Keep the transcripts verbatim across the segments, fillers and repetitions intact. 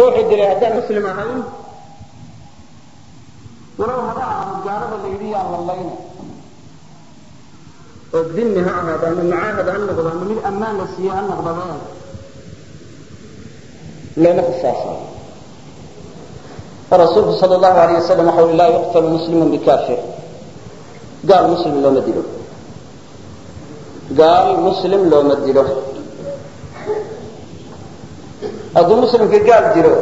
ruuxii dilay haddaan muslim ahayn walow haba ahaado gaalada la yidhi yaan lallayna oo dinni ha ahaado ama mucaahad ha noqdo ama mid ammaan la siiye ha noqdaba looma qisaasayo rasuulku sal allahu alayh wasalam waxa ui laa yuqtalu muslimun bikafir gaal muslim looma dilo gaal muslim looma dilo hadduu muslimkii gaal dilo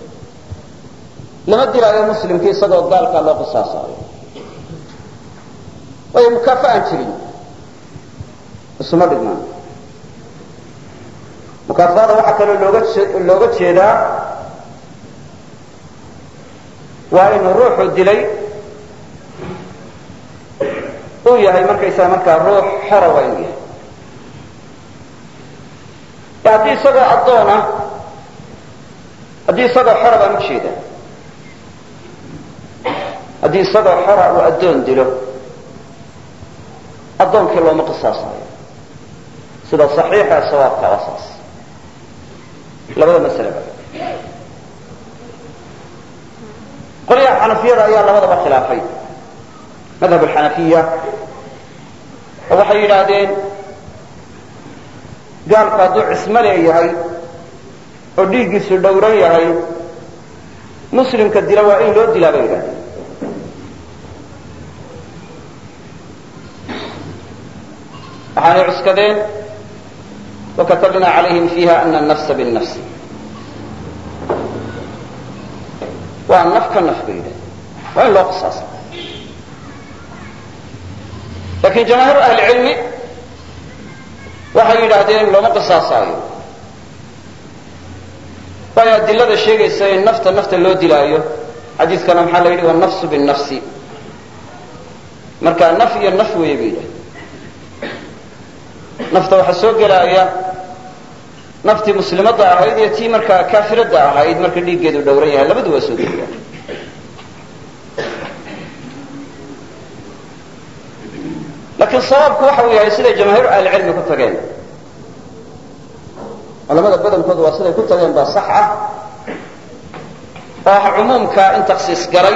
lama dilaayo muslimkii isagoo gaalkaa loo qisaasaayo waayo mukaafa aan jirin isuma dhigmaan mukaafada waxaa kaloo looga looga jeedaa waa inuu ruuxu dilay uu yahay markaysaa markaa ruux xora waa inuu yahay haddii isagoo addoona haddii isagoo xora baan u jeeda haddii isagoo xora uu addoon dilo addoonkii looma qisaasayo sida saxiixa ee sawaabka waa saas labada masaleba qolyaha xanafiyada ayaa labadaba khilaafay madhab alxanafiya oo waxay yidhaahdeen gaalku hadduu cismo leeyahay oo dhiiggiisu dhowran yahay muslimka dila waa in loo dilaa bay yidhahdeen waxaanay cuskadeen wakatabnaa calayhim fiiha ana anafsa binnafsi waa naf ka naf bay yidhahdeen waa in loo qisaasa laakiin jamaahiiru ahli cilmi waxay yidhaahdeen looma qisaasaayo waayo adilada sheegaysa in nafta nafta loo dilaayo xadiiskana maxaa la yidhi wanafsu binnafsi marka naf iyo naf weeye bay yidhahdeen nafta waxaa soo gelaaya naftii muslimadda ahayd iyo tii markaa kaafiradda ahayd marka dhiiggeedu dhowran yahay labadu waa soo gelayaan laakiin sawaabku waxa uu yahay siday jamaahiiru ahlicilmi ku tageen culamada badankoodu waa siday ku tageen baa sax ah oo ah cumuumka in takhsiis galay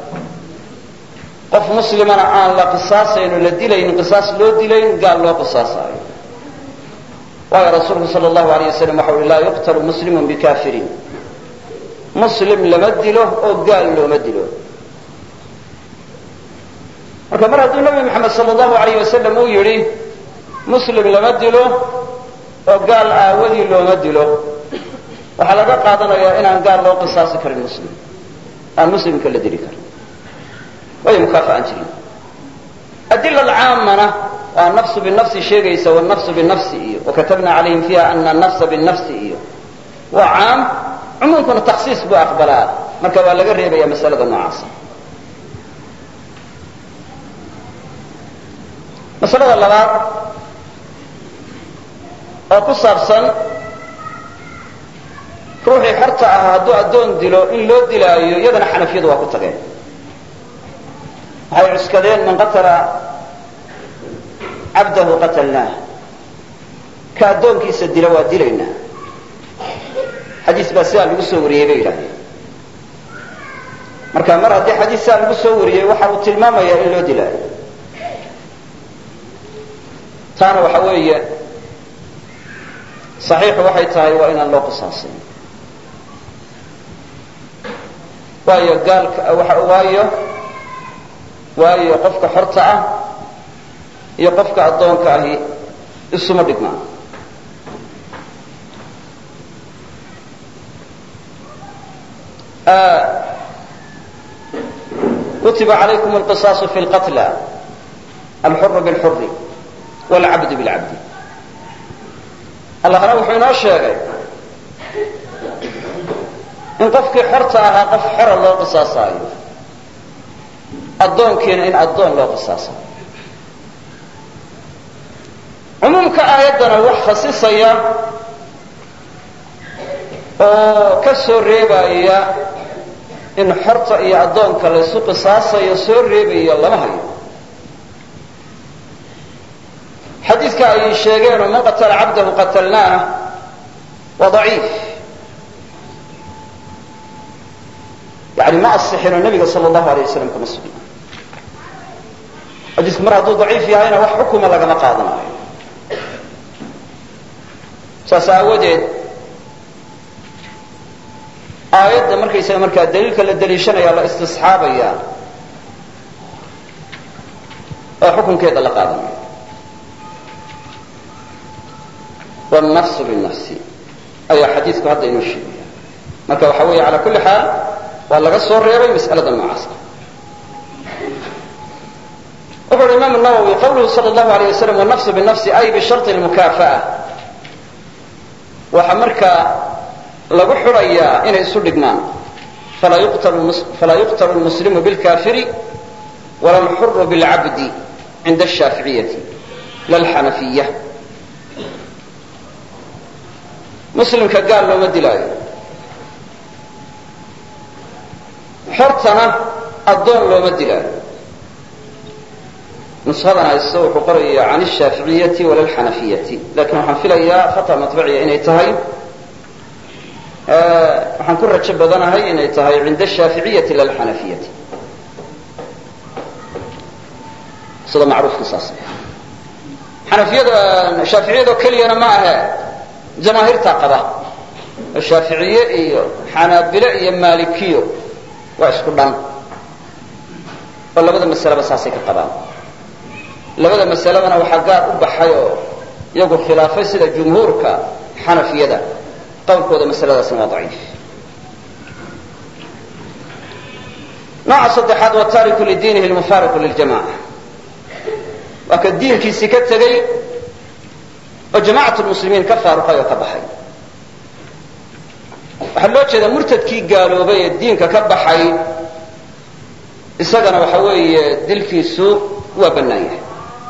qof muslimana aan la qisaasayn oo la dilayn qisaas loo dilayn gaal loo qisaasaayo waayo rasuulku sal allahu alayh wasalam waxa ui laa yuqtalu muslimun bikafirin muslim lama dilo oo gaal looma dilo marka mar hadduu nabi maxamed sal allahu alayh wasalam uu yidhi muslim lama dilo oo gaal aawadii looma dilo waxaa laga qaadanayaa inaan gaal loo qisaasi karin muslim aan muslimka la dili karin waayo mukaafa aan jirin adila alcaamana waa nafsu binafsi sheegaysa wanafsu binafsi iyo wakatabna calayhim fiiha ana anafsa binafsi iyo waa caam cumuumkuna takhsiis buu aqbalaa marka waa laga reebaya masalada noocaasa masalada labaad oo ku saabsan ruuxii xorta ah hadduu addoon dilo in loo dilaayo iyadana xanafiyadu waa ku tageen waxay cuskadeen man qatala cabdahu qatalnaah ka addoonkiisa dila waa dilaynaa xadiis baa sidaa lagu soo wariyey bay yidhahdeen marka mar haddii xadiis sidaa lagu soo wariyey waxa uu tilmaamayaa in loo dilaayo taana waxa weeye saxiixu waxay tahay waa inaan loo qisaasin waayo gaalka waayo waayo qofka xorta ah iyo qofka addoonka ahi isuma dhigmaan kutiba calaykum alqisaasu fi lqatla alxuru bilxuri waalcabdu bilcabdi allahna wuxuu inoo sheegay in qofkii xorta ahaa qof xora loo qisaasaayo addoonkiina in addoon loo qisaasayo cumuumka aayaddana wax khasisaya oo ka soo reebaya in xorta iyo addoonka laysu qisaasayo soo reebaya lama hayo xadiidka ay sheegeenoo man qatala cabdahu qatalnaah waa daciif yani ma asixin oo nebiga sala allahu alayh wasalam kama sugna xadiisku mar hadduu daciif yahayna wax xukuma lagama qaadanayo saas aawadeed aayadda markaysaga markaa daliilka la daliishanaya la istisxaabaya oo xukunkeeda la qaadanayo wannafsu binnafsi ayaa xadiisku hadda inoo sheegaya marka waxa weeye cala kulli xaal waa laga soo reebay mas'alada noocaas wuxu uhi imaam nawowi qawluhu sala allahu alayh wasalam wannafsu binnafsi ay bisharti lmukaafa'a waxa markaa lagu xurayaa inay isu dhigmaan falaa yuqtalu lmuslimu bilkafiri wala alxuru bilcabdi cinda ashaaficiyati la alxanafiya muslimka gaal looma dilaayo xortana addoon looma dilaayo nushadan haysto wuxuu qoraya can ashaaficiyati wala alxanafiyati lakin waxaan filayaa khata matbiciya inay tahay waxaan ku rajo badanahay inay tahay cinda ashaaficiyati la alxanafiyati sida macruufka saas xanafiyada shaaficiyadoo keliyana ma ahe jamaahiirtaa qaba shaaficiye iyo xanaabile iyo maalikiyo waa isku dhan oo labada masaleba saasay ka qabaan labada masaladana waxaa gaar u baxay oo iyagu khilaafay sida jumhuurka xanafiyada qowlkooda masaladaasna waa daciif nooca saddexaad waa taariku lidiinihi lmufaariqu liljamaca waa ka diinkiisii ka tegey oo jamaacat lmuslimiin ka faaruqay oo ka baxay waxaa loo jeedaa murtadkii gaaloobay ee diinka ka baxay isagana waxa weeye dilkiisu waa bannaan yahay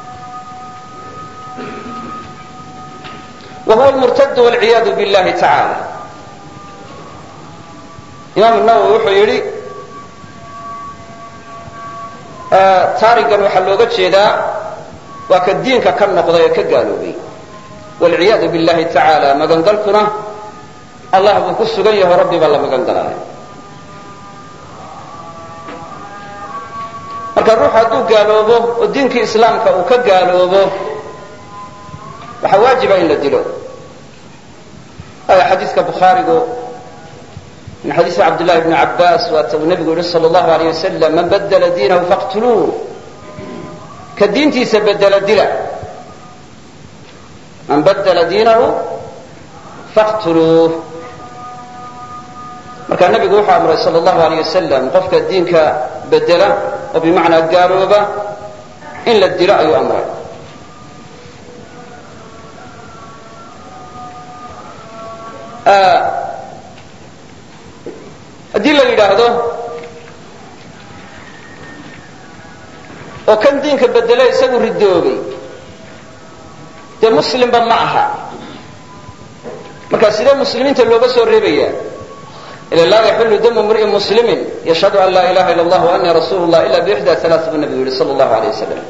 wa huwa lmurtadu walciyaadu billahi tacaala imaam nawowi wuxuu yidhi taarigan waxaa looga jeedaa waa ka diinka ka noqday ee ka gaaloobay walciyaadu billahi tacaala magangalkuna allah buu ku sugan yaho rabbi baa la magan galaayo marka ruuxu hadduu gaaloobo oo diinkii islaamka uu ka gaaloobo waxaa waajiba in la dilo aya xadiiska bukhaarigu min xadiisi cabdillahi bni cabbaas waata uu nebigu yihi sala allahu alayh wasalam man badla diinahu faqtuluuh ka diintiisa bedela dila man badla diinahu faqtuluuh markaa nebigu wuxuu amray sala allahu alayh wasalam qofka diinka bedela oo bimacnaa gaalooba in la dilo ayuu amray haddii la yidhaahdo oo kan diinka bedele isagu ridoobay dee muslimba ma aha markaa sidee muslimiinta looga soo reebaya ila laa yaxillu damu mri'in muslimin yashhadu an laa ilaha illa allah wa annii rasuulu llah ila bixda alaa buu nabigu yihi sala allahu alayh wasalam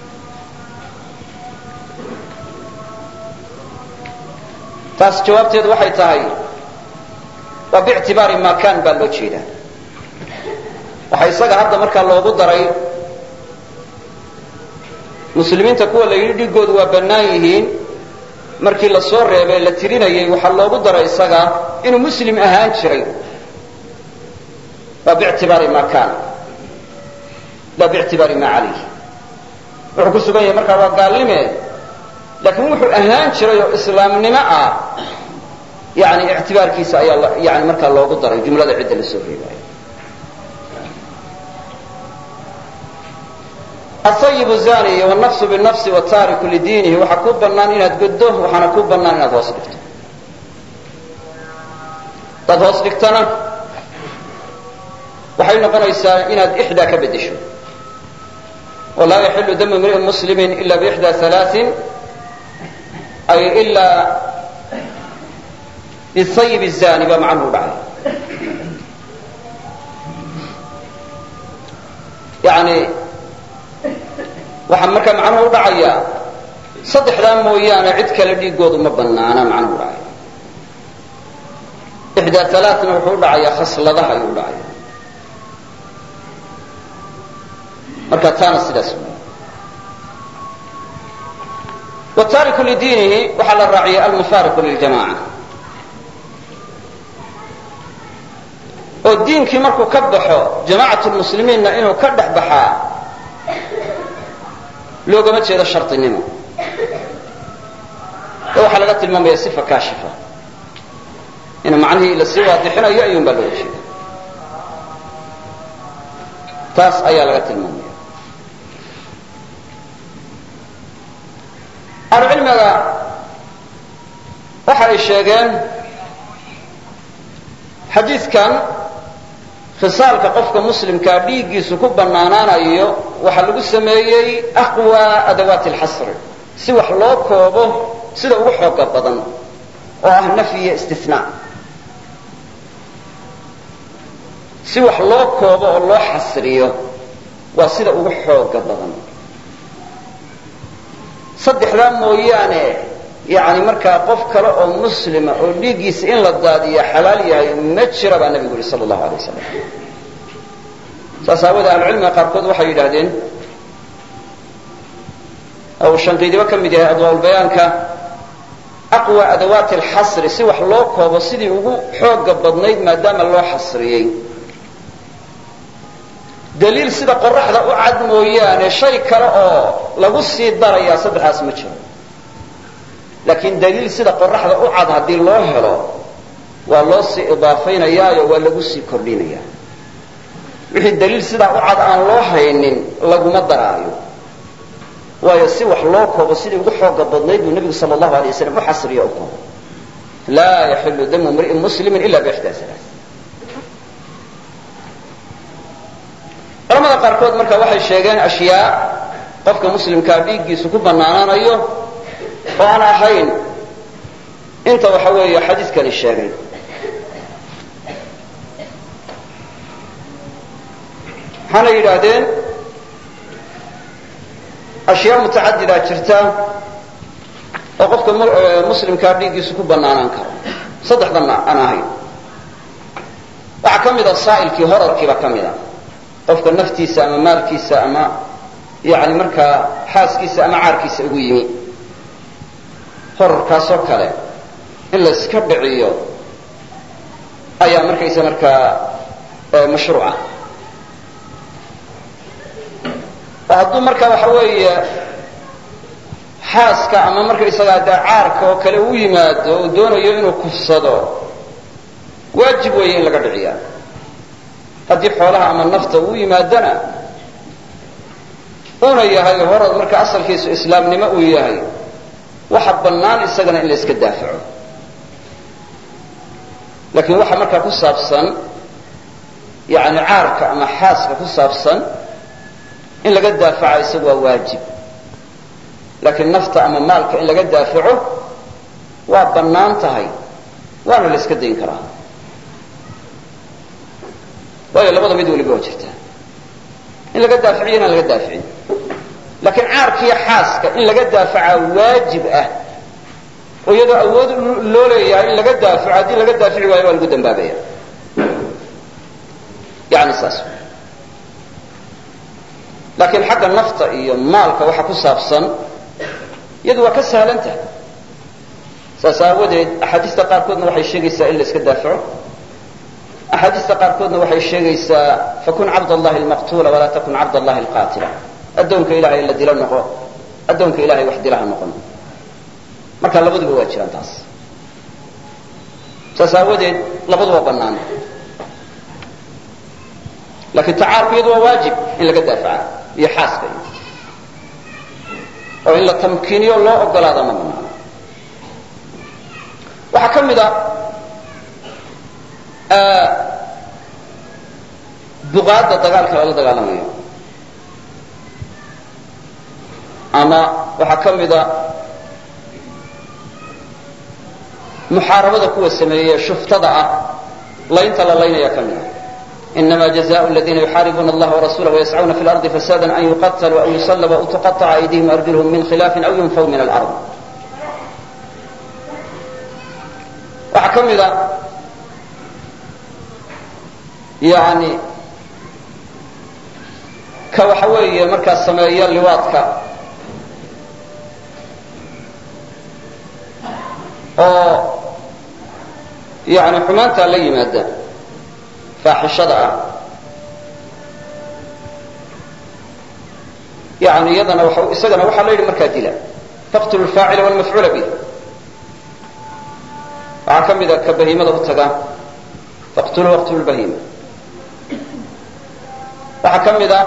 taas jawaabteedu waxay tahay waa biictibaari ma kan baa loo jeedaa waxaa isaga hadda markaa loogu daray muslimiinta kuwa la yidhi dhigoodu waa bannaan yihiin markii la soo reebay la tirinayay waxaa loogu daray isaga inuu muslim ahaan jiray waa biictibaari ma kan la biictibaari ma calayh wuxuu ku sugan yahay markaa waa gaalnime laakiin wuxuu ahaan jiray oo islaamnimo ah yani ictibaarkiisa ayaa yani markaa loogu daray jumlada cidda la soo reebayo asayibu zaniy wannafsu binafsi wataariku lidiinihi waxaa kuu bannaan inaad goddo waxaana kuu bannaan inaad hoos dhigto hadaad hoos dhigtana waxay noqonaysaa inaad ixdaa ka beddesho walaa yaxilu damu imri'in muslimin ila biixda alaain ay ilaa bisayib zani baa macnuhu dhacay yani waxaa markaa macnuhu u dhacayaa saddexdaa mooyaane cid kale dhiigoodu ma banaana macnuhu dhacay ixdaa alaaثna wuxuu u dhacayaa khasladaha ayuu u dhacaya marka taana sidaas wataariku lidiinihi waxaa la raaciyay almufaariqu liljamaca oo diinkii markuu ka baxo jamaacat lmuslimiinna inuu ka dhex baxaa loogama jeedo shardinimo oo waxaa laga tilmaamaya sifa kaashifa in macnihii la sii waadixinayo ayuun baa looga jeeda taas ayaa laga tilmaamaya ahlucilmiga waxa ay sheegeen xadiidkan khisaalka qofka muslimkaa dhiiggiisu ku bannaanaanayo waxaa lagu sameeyey aqwa adawaati alxasri si wax loo koobo sida ugu xooga badan oo ah nafyi iyo istinaa si wax loo koobo oo loo xasriyo waa sida ugu xooga badan saddexdaa mooyaane yani markaa qof kale oo muslima oo dhiiggiisa in la daadiya xalaal yahay ma jira baa nabigu yihi sal allahu alay wasalam saas aawoodee ahlucilmiga qaarkood waxay yidhaahdeen ou shanqiidiba ka mid yahay adwaaulbayaanka aqwa adawaati alxasri si wax loo koobo sidii ugu xooga badnayd maadaama loo xasriyey daliil sida qoraxda u cad mooyaane shay kale oo lagu sii darayaa saddexdaas ma jiro laakiin daliil sida qoraxda u cad haddii loo helo waa loo sii idaafaynayaayo waa lagu sii kordhinayaa wixii daliil sidaa u cad aan loo haynin laguma daraayo waayo si wax loo koobo sidii ugu xooga badnayd buu nebigu sal allahu alay wasalam u xasriyo u koobo laa yaxilu damu mri'in muslimin ila bixdaa alaa culamada qaarkood marka waxay sheegeen ashyaa qofka muslimkaa dhiiggiisu ku bannaanaanayo oo aan ahayn inta waxa weeye xadiidkani sheegay waxaana yidhaahdeen ashyaa mutacadidaa jirta oo qofka muslimkaa dhiiggiisu ku bannaanaan karo saddexdanna aan ahayn waxaa ka mida saa'ilkii horarkiiba ka mida qofka naftiisa ama maalkiisa ama yani markaa xaaskiisa ama caarkiisa ugu yimi horarkaasoo kale in la iska dhiciyo ayaa markaysa markaa mashruuca oo hadduu markaa waxa weeye xaaska ama markaysagaa dee caarka oo kale u yimaado oo doonayo inuu kufsado waajib weeye in laga dhiciyaa haddii xoolaha ama nafta uu yimaadana una yahay horad marka asalkiisu islaamnimo uu yahay waxa bannaan isagana in la iska daafaco laakiin waxa markaa ku saabsan yani caarka ama xaaska ku saabsan in laga daafaca isagu waa waajib laakiin nafta ama maalka in laga daafaco waa bannaan tahay waana la iska dayn karaa waayo labada mid waliba waa jirtaa in laga daaficiyo inaan laga daaficin laakiin caarkiiyo xaaska in laga daafacaa waajib ah oo iyadoo awood loo leeyahay in laga daafaco haddii laga daafici waayo waa lagu dambaabaya yani saas laakiin xagga nafta iyo maalka waxa ku saabsan iyadu waa ka sahlan tahay saas aawadeed axaadiista qaarkoodna waxay sheegaysaa in la iska daafaco axaadiista qaarkoodna waxay sheegaysaa fakun cabd allahi almaqtuula walaa takun cabd allahi alqaatila addoonka ilahay la dilo noqo addoonka ilahay wax dilaha noqon marka labaduba waa jiraan taas saas aawadeed labaduba bannaan laakiin tacaarku iyadu waa waajib in laga daafaca iyo xaaska iyo oo in la tamkiiniyo loo ogolaada ma banaano waxaa ka mid a duqaadda dagaalka lala dagaalamayo ama waxaa ka mida muxaarabada kuwa sameeye shuftada ah laynta la laynaya ka mida inama jazaء اladina yuxaaribuuna اllaha warasulah wayascuna fi اlarضi fasada an yuqatluu aw yusalbuu aw tuqaطca aydihim arjulhum min khilaafi aw yunfaw min alard waxaa ka mida yani ka waxa weeye markaa sameeya liwaadka oo yani xumaantaa la yimaada faaxishada ah yani iyadana isagana waxaa la yidhi markaa dila faqtulu lfaacila walmafcuula bih waxaa ka mida ka bahiimada u taga faqtuluu waqtulu lbahiima waxaa ka mid a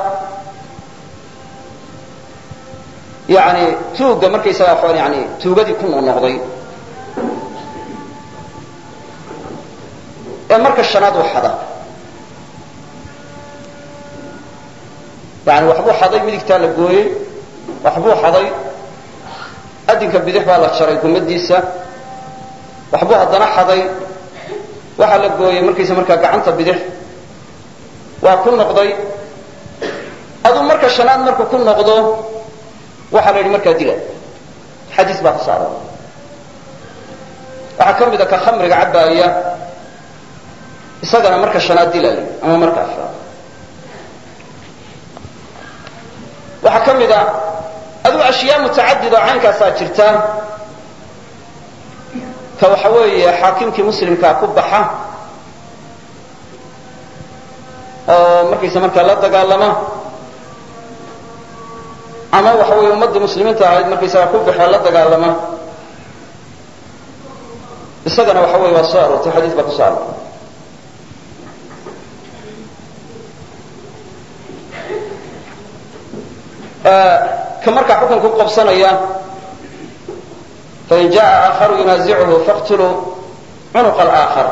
yani tuugga markaysaga yani tuugadii ku noqnoqday ee marka shanaad u xada yani waxbuu xaday midigtaa la gooyey waxbuu xaday adinka bidix baa la jaray gumadiisa waxbuu haddana xaday waxaa la gooyey markaysa markaa gacanta bidix waa ku noqday aduu marka shanaad markuu ku noqdo waxaa la yidhi markaa dila xadiis baa ku saaran waxaa ka mida ka khamriga cabbaaya isagana marka shanaad dila la yidhi ama marka afraad waxaa ka mida aduu ashyaa mutacadid oo caynkaasaa jirta ka waxa weeye xaakimkii muslimkaa ku baxa oo markaysa markaa la dagaalama ama waxa weeye ummaddii muslimiinta ahayd markaysaga ku baxee la dagaalama isagana waxa weye waa soo aroortay xadiis baa ku soo aroortay ka markaa xukunka ku qabsanaya fain jaءa aakharu yunaazichu faqtuluu cunuqa alaakhar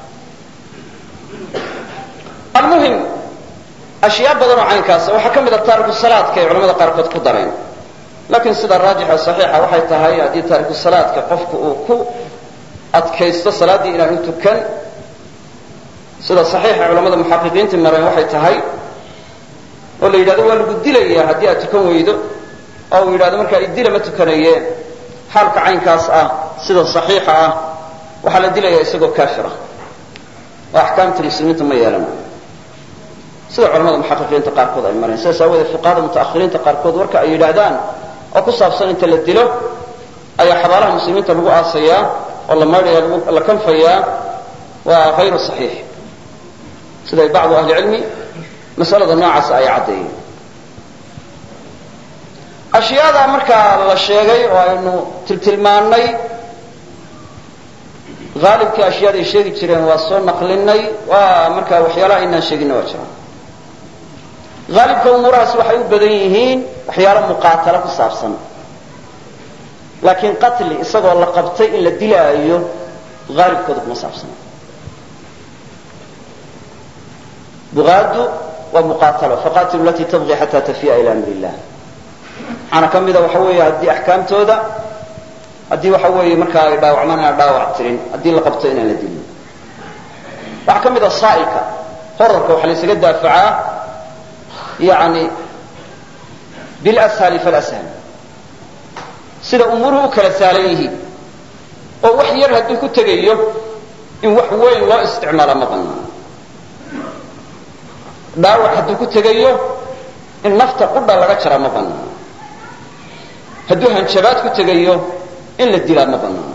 almuhim ashyaa badan oo caynkaasa waxaa ka mida taariku salaadka ay culamada qaarkood ku dareen laakiin sida raajixa saxiixa waxay tahay haddii taariku salaadka qofku uu ku adkaysto salaaddii inaanu tukan sida saxiixa culamada muxaqiqiintii mareen waxay tahay oo la yidhahdo waa lagu dilaya haddii aad tukan weydo oo uu yidhahdo markaa idila ma tukanaye xaalka caynkaas ah sida saxiixa ah waxaa la dilaya isagoo kaafira oo axkaamta muslimiinta ma yeelanayo sida culamada muxaqiqiinta qaarkood ay mareen sidaas aawoodee fuqahada mutaakhiriinta qaarkood warka ay yidhaahdaan oo ku saabsan inta la dilo ayaa xabaalaha muslimiinta lagu aasayaa oo la maydhaya la kanfayaa waa hayru saxiix siday bacdu ahli cilmi masalada noocaasa ay caddeeyeen ashyaada markaa la sheegay oo aynu tiltilmaannay haalibkii ashyaada ay sheegi jireen waa soo naqlinay waa markaa waxyaalaha aynaan sheeginna waa jiraan haalibka umuurahaas waxay u badan yihiin waxyaalo muqaatalo ku saabsan laakiin qatli isagoo la qabtay in la dilaayo haalibkooda kuma saabsana bugaadu waa muqaatalo faqatilu latii tabqi xataa tafiya ila amri illah waxaana ka mida waxa weeye haddii axkaamtooda haddii waxa weeye markaa ay dhaawacmaan inaan dhaawac tirin haddii la qabto inaan la dilin waxaa ka mid a saa'ilka horarka waxaa la ysaga daafacaa yani bilashali falashal sida umuuruhu u kala saalan yihiin oo wax yar hadduu ku tegayo in wax weyn loo isticmaala ma banaano dhaawac hadduu ku tegayo in nafta qudha laga jaraa ma banaano hadduu hanjabaad ku tegayo in la dilaa ma banaano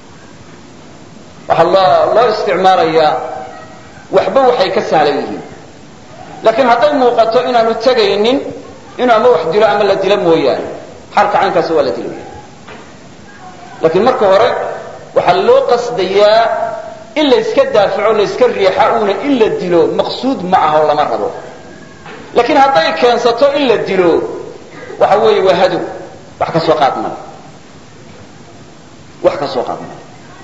waxaa loo loo isticmaalayaa waxba waxay ka sahlan yihiin laakiin hadday muuqato inaanu tegaynin inuu ama wax dilo ama la dilo mooyaane xaalka caynkaasi waa la dilaya laakiin marka hore waxaa loo qasdayaa in la iska daafaco la iska riixa uuna in la dilo maqsuud ma aha oo lama rabo laakiin hadday keensato in la dilo waxa weeye waa hadow wax ka soo qaad male wax ka soo qaad male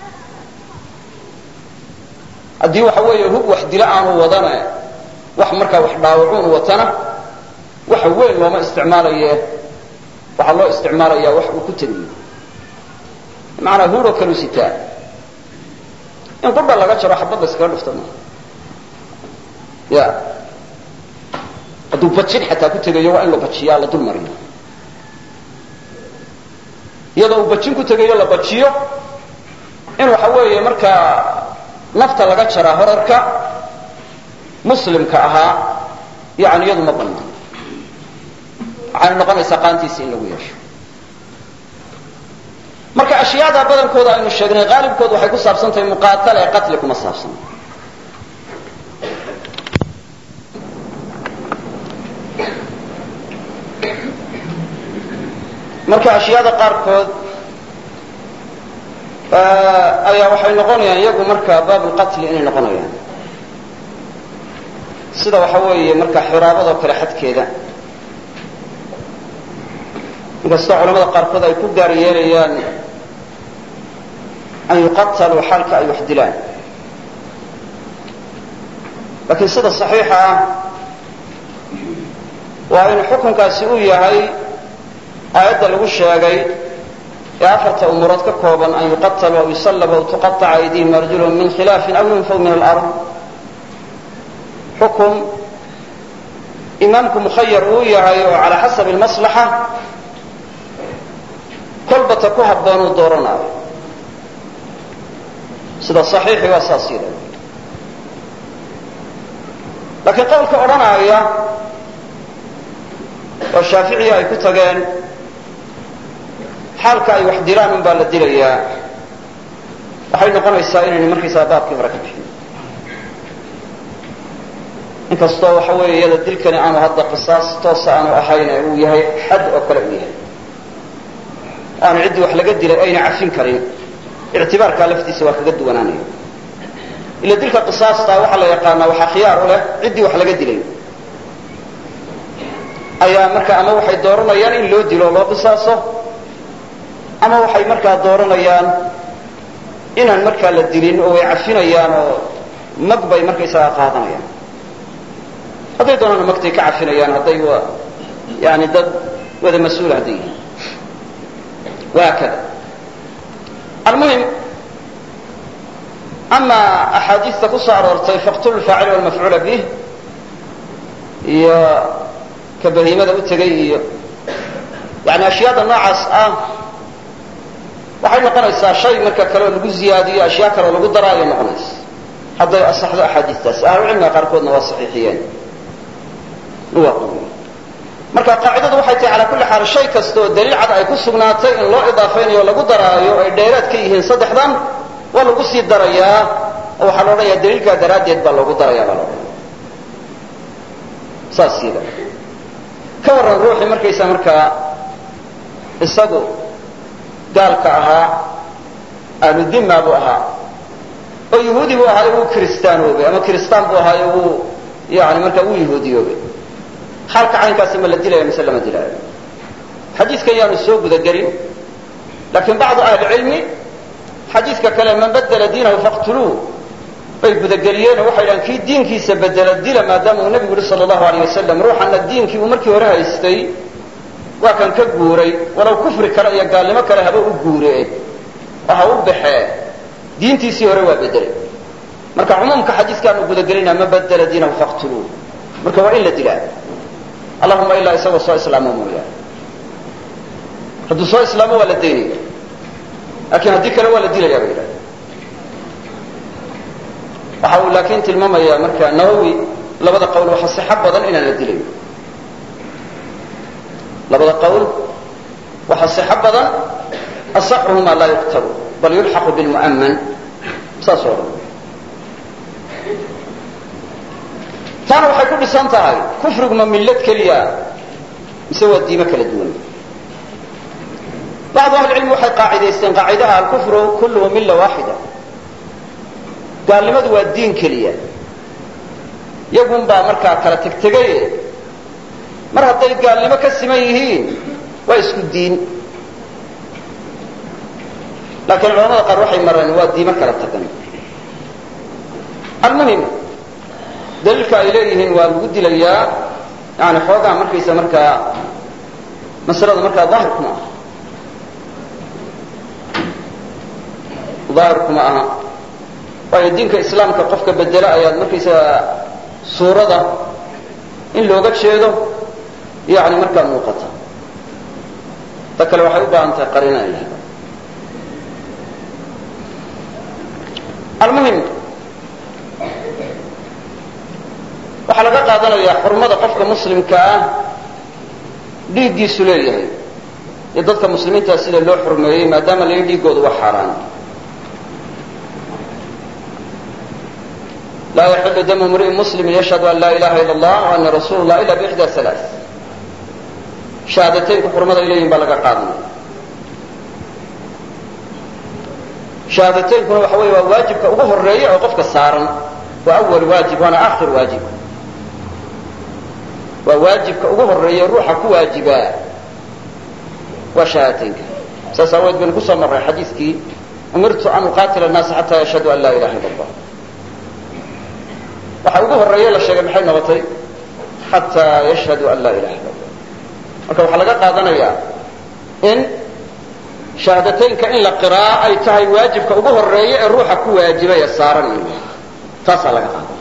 haddii waxa weeye hub wax dilo aanu wadana wax markaa wax dhaawacuun watana waxa weyn looma isticmaalaye waxaa loo isticmaalaya wax uu ku tegayo macanaa huuroo kalu sitaa in qudha laga jaro xabadda iskaga dhufta ma ya hadduu bajin xataa ku tegayo waa in la bajiyaa la dul mariyo iyadoo uu bajin ku tegayo la bajiyo in waxa weeye markaa nafta laga jaraa horarka muslimka ahaa yani iyadu ma banaan waxayna noqonaysaa qaantiisa in lagu yeesho. marka ashyaada badankooda aynu sheegnay qaalibkooda waxay ku saabsan tahay muqaatala ee qatli kuma saabsan. marka ashyaada qaarkood ayaa waxay noqonayaan iyagu marka baabulqatli inay noqonayaan, sida waxa weeye marka xiraabadoo kale xadkeeda, inkastoo culamada qaarkood ay ku gaar yeelayaan an yuqataluu xaalka ay wax dilaan, laakiin sida saxiixa ah waa in xukunkaasi uu yahay aayadda lagu sheegay ee afarta umurood ka kooban an yuqataluu aw yusallabu aw tuqaطaca aydihim arjuluhum min khilaafin aw yunfaw min alard. xukun imaamku mukhayar uu yahay oo calaa xasabi almaslaxa kolbata ku habboon uu dooranaayo, sida saxiixi waa saas yida. laakiin qowlka odhanaya oo shaaficiya ay ku tageen xaalka ay wax dilaan un baa la dilayaa, waxay noqonaysaa inaynu markaysaa baabkii hore ka bixin, inkastoo waxa weeye iyada dilkani aanu hadda qisaas toosa aanu ahayn ee uu yahay xad oo kale uu yahay, aanu ciddii wax laga dilay ayna cafin karin, ictibaarkaa laftiisa waa kaga duwanaanaya. ila dilka qisaastaa waxaa la yaqaanaa waxaa khiyaar u leh ciddii wax laga dilay ayaa marka ama waxay dooranayaan in loo dilo o loo qisaaso, ama waxay markaa dooranayaan inaan markaa la dilin oo way cafinayaan oo mag bay markaysagaa qaadanayaan. hadday doonana magtay ka cafinayaan hadday yani dad wada mas-uula hadday yihiin wahaakada. almuhim ama axaadiista ku soo aroortay faqtulu lfaacil walmafcuula bih iyo ka bahiimada u tegay iyo yani ashyaada noocaas ah waxay noqonaysaa shay marka kale oo lagu ziyaadiyo ashyaa kale oo lagu dara ayay noqonaysa hadday asaxdo axaadiistaas. ahlucilmiga qaarkoodna waa saxiixiyeen waa qowiyeen. marka qaacidadu waxay tahay calaa kulli xaal shay kasta oo daliil cad ay ku sugnaatay in loo idaafaynayo o lagu daraayo ay dheeraad ka yihiin saddexdan waa lagu sii darayaa oo waxaa la odhanayaa daliilkaa daraaddeed baa loogu darayaa baa la odhanaya saas yada. ka warran ruuxii markaysa markaa isagu gaalka ahaa ahludima buu ahaa oo yahuudi buu ahaayo wuu kiristaanoobay, ama kiristaan buu ahaayo wuu yani markaa wuu yahuudiyoobay. xaalka caynkaasi ma la dilaya mise lama dilaayo? xadiidkan yaanu soo gudagelin, laakiin bacdu ahlicilmi xadiidka kale man badla diinahu faqtuluu bay gudageliyeenoo waxay dhahan kii diinkiisa bedela dila, maadaama uu nebigu yihi sala allahu alayh wasalam ruuxanna diinkii uu markii hore haystay waa kan ka guuray, walow kufri kale iyo gaalnimo kale haba u guuree oo ha u baxee diintiisii hore waa bedelay. marka cumuumka xadiidkaanu gudagelinaa man badla diinahu faqtuluu, marka waa in la dilaa, allahuma ilaa isagoo soo islaamo mooyaane. hadduu soo islaamo waa la daynaya, laakiin haddii kale waa la dilaya ba yidhahda. waxa uu laakiin tilmaamayaa marka nawowi labada qowl waxa sixo badan inaan la dilayn. labada qowl waxa sixo badan asaxuhuma laa yuqtalu bal yulxaqu bilmu'amman, saas oo dhan. taana waxay ku dhisan tahay kufriguma millad keliya mise waa diimo kala duwan. bacdu ahlicilmi waxay qaacidaysteen qaacidaha alkufru kulluhu milla waaxida, gaalnimadu waa diin keliya, yagun baa markaa kala tegtegaye mar hadday gaalnimo ka siman yihiin waa isku diin. laakiin culamada qaar waxay mareen waa diimo kala tagan. almuhim daliilka ay leeyihiin waa lagu dilayaa yani xoogaa markaysa markaa masalada markaa daahirkuma aha daahirkuma aha waayo diinka islaamka qofka bedela ayaad markaysaga suurada in looga jeedo yani markaa muuqata. ta kale waxay u baahan tahay qarina in la helo. almuhim waxaa laga qaadanayaa xurmada qofka muslimka ah dhiiggiisu leeyahay iyo dadka muslimiinta sida loo xurmeeyey maadaama la dhiigoodu waa xaaraan. laa yaxillu damu imri'in muslimin yashhadu an laa ilaha ila allah wa ana rasuulu llah ila biixdaa halaath. shahaadateynku xurmaday leeyihin baa laga qaadanaya. shahaadateynkuna waxa weeye waa waajibka ugu horeeya oo qofka saaran, waa awal waajib waana aakhir waajib. waa waajibka ugu horeeya ruuxa ku waajibaa waa shahaadateynka. saas aaweed baynu kusoo marray xadiiskii umirtu an uqaatila annaasa xataa yashhaduu an laa ilaha illa allah. waxa ugu horeeya la sheegay maxay noqotay? xataa yashhaduu an laa ilaha illa allah. marka waxaa laga qaadanayaa in shahaadateynka in la qiraa ay tahay waajibka ugu horeeya ee ruuxa ku waajibay ee saaran. taasaa laga qaada.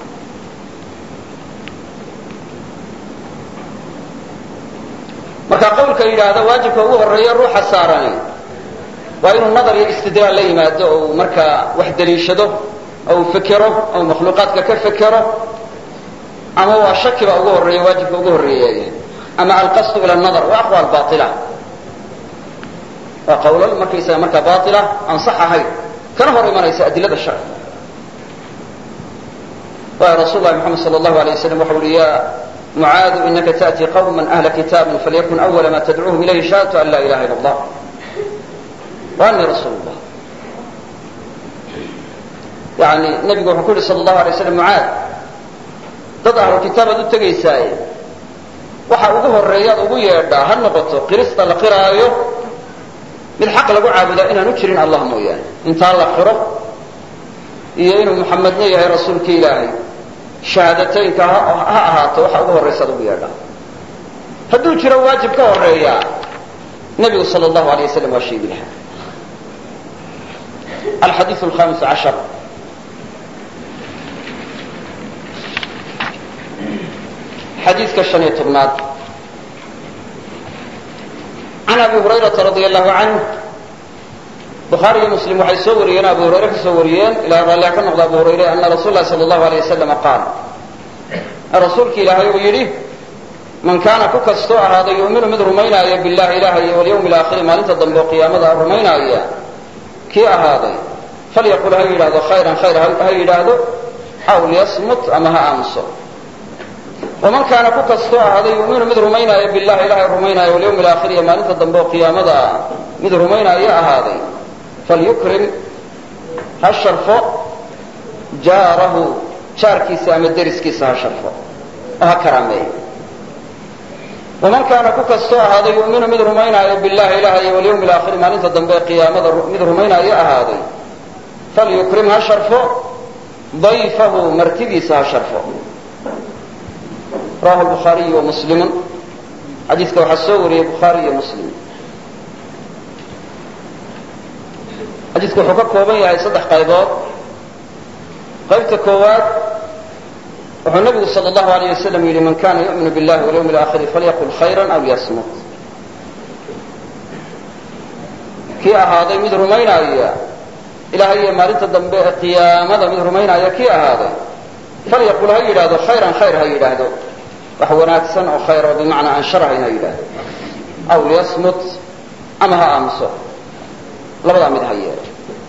marka qawlka yidhaahda waajibka ugu horeeya ruuxa saarani waa inuu nadar iyo istidlaal la yimaado oo uu markaa wax daliishado oo uu fekero oo makhluuqaadka ka fekero, ama waa shakiba ugu horeeya waajibka ugu horeeya, ama alqasdu ila nadar waa aqwaal baila, waa qawlal markaysaga markaa baila aan sax ahayn kana hor imanaysa adilada sharciga. waayo rasul lahi moxamed sal allahu alay waslam waxa uhi ya mucaadu inaka taأtii qawma ahla kitaabin falyakun awala ma tadcuuhum ilayhi shahadatu an laa ilaha ila allah wa ani rasuul llah. yani nebigu wuxuu ku yihi sal allahu alay waslam mucaad, dad ahlu kitaabaad u tegaysaaye waxa ugu horeeyaad ugu yeedhaa ha noqoto qirista la qiraayo mid xaq lagu caabudaa inaanu jirin allah mooyaane. intaa la qiro iyo inuu muxamedna yahay rasuulkii ilaahay, shahaadateynka ha ahaato waxa ugu horraysaad ugu yeedhaa. hadduu jiro waajib ka horeeya nebigu sal allahu alay wasalam waa sheegi lahaa. alxadiiu alhamis cashar xadiidka shan iyo tobnaad can abi hurayrata radi allahu canh. bukhaari iyo muslim waxay soo wariyeen abu hurayre ka soo wariyeen ilaa raallia ka noqda abu hurayre ana rasuul lahi sala allahu alay wasalam qaal, rasuulki ilaahay uu yidhi man kaana ku kastoo ahaaday yu'minu mid rumaynaaya billahi ilaha iyo walyawmi alaakhiri maalinta dambe oo qiyaamada rumaynaaya kii ahaaday falyaqul ha yidhaahdo khayran khayr ha yidhaahdo aw liyasmut ama ha aamuso. waman kaana ku kastoo ahaaday yu'minu mid rumaynaaya billahi ilahay rumaynaaya walyawmi alaakhiri iyo maalinta dambe oo qiyaamada mid rumaynaaya ahaaday falyukrim ha sharfo jaarahu jaarkiisa ama deriskiisa ha sharfo oo ha karaameeyo. waman kaana ku kastoo ahaaday yu'minu mid rumaynaaya billahi ilaha iyo walyawmi alaakhiri maalinta dambe ee qiyaamada mid rumaynaaya ahaaday falyukrim ha sharfo dayfahu martidiisa ha sharfo. rawahu lbukhaariyu wa muslimun. xadiidka waxaa soo wariyey bukhaari iyo muslim. xadiidku wuxuu ka kooban yahay saddex qaybood. qaybta koowaad wuxuu nabigu sal allahu alayh wasalam yidhi man kana yu'minu billahi walyawmi alaakhiri falyaqul khayran aw liyasmut. kii ahaaday mid rumaynaaya ilahay iyo maalinta dambe ee qiyaamada mid rumaynaaya kii ahaaday falyaqul ha yidhaahdo khayran khayr ha yidhaahdo, wax wanaagsan oo khayr oo bimacnaa aan sharahayn ha yidhaahdo, aw liyasmut ama ha aamuso. labadaa mid ha yeelo.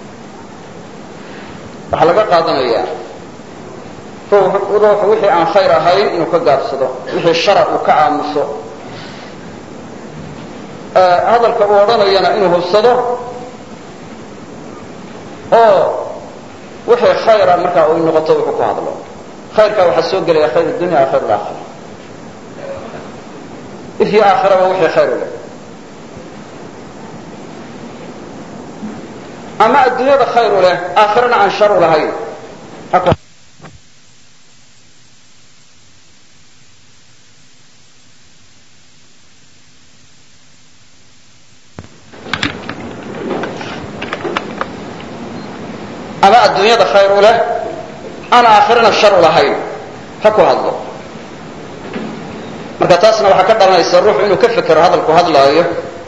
waxaa laga qaadanayaa ruuxu wixii aan khayr ahayn inuu ka gaabsado, wixii shara uu ka aamuso, hadalka uu odhanayana inuu hubsado oo wixii khayra markaa u noqoto wuxuu ku hadlo. khayrkaa waxaa soo gelaya khayr dunya wa khayr aakhira. ifyo aakhiraba wixii khayr u leh, ama adduunyada khayr u leh aakhirana aan shar u lahayn. ama adduunyada khayr u leh aan aakhirana shar u lahayn ha ku hadlo. marka taasna waxaa ka dhalanaysa ruuxu inuu ka fekero hadalku hadlaayo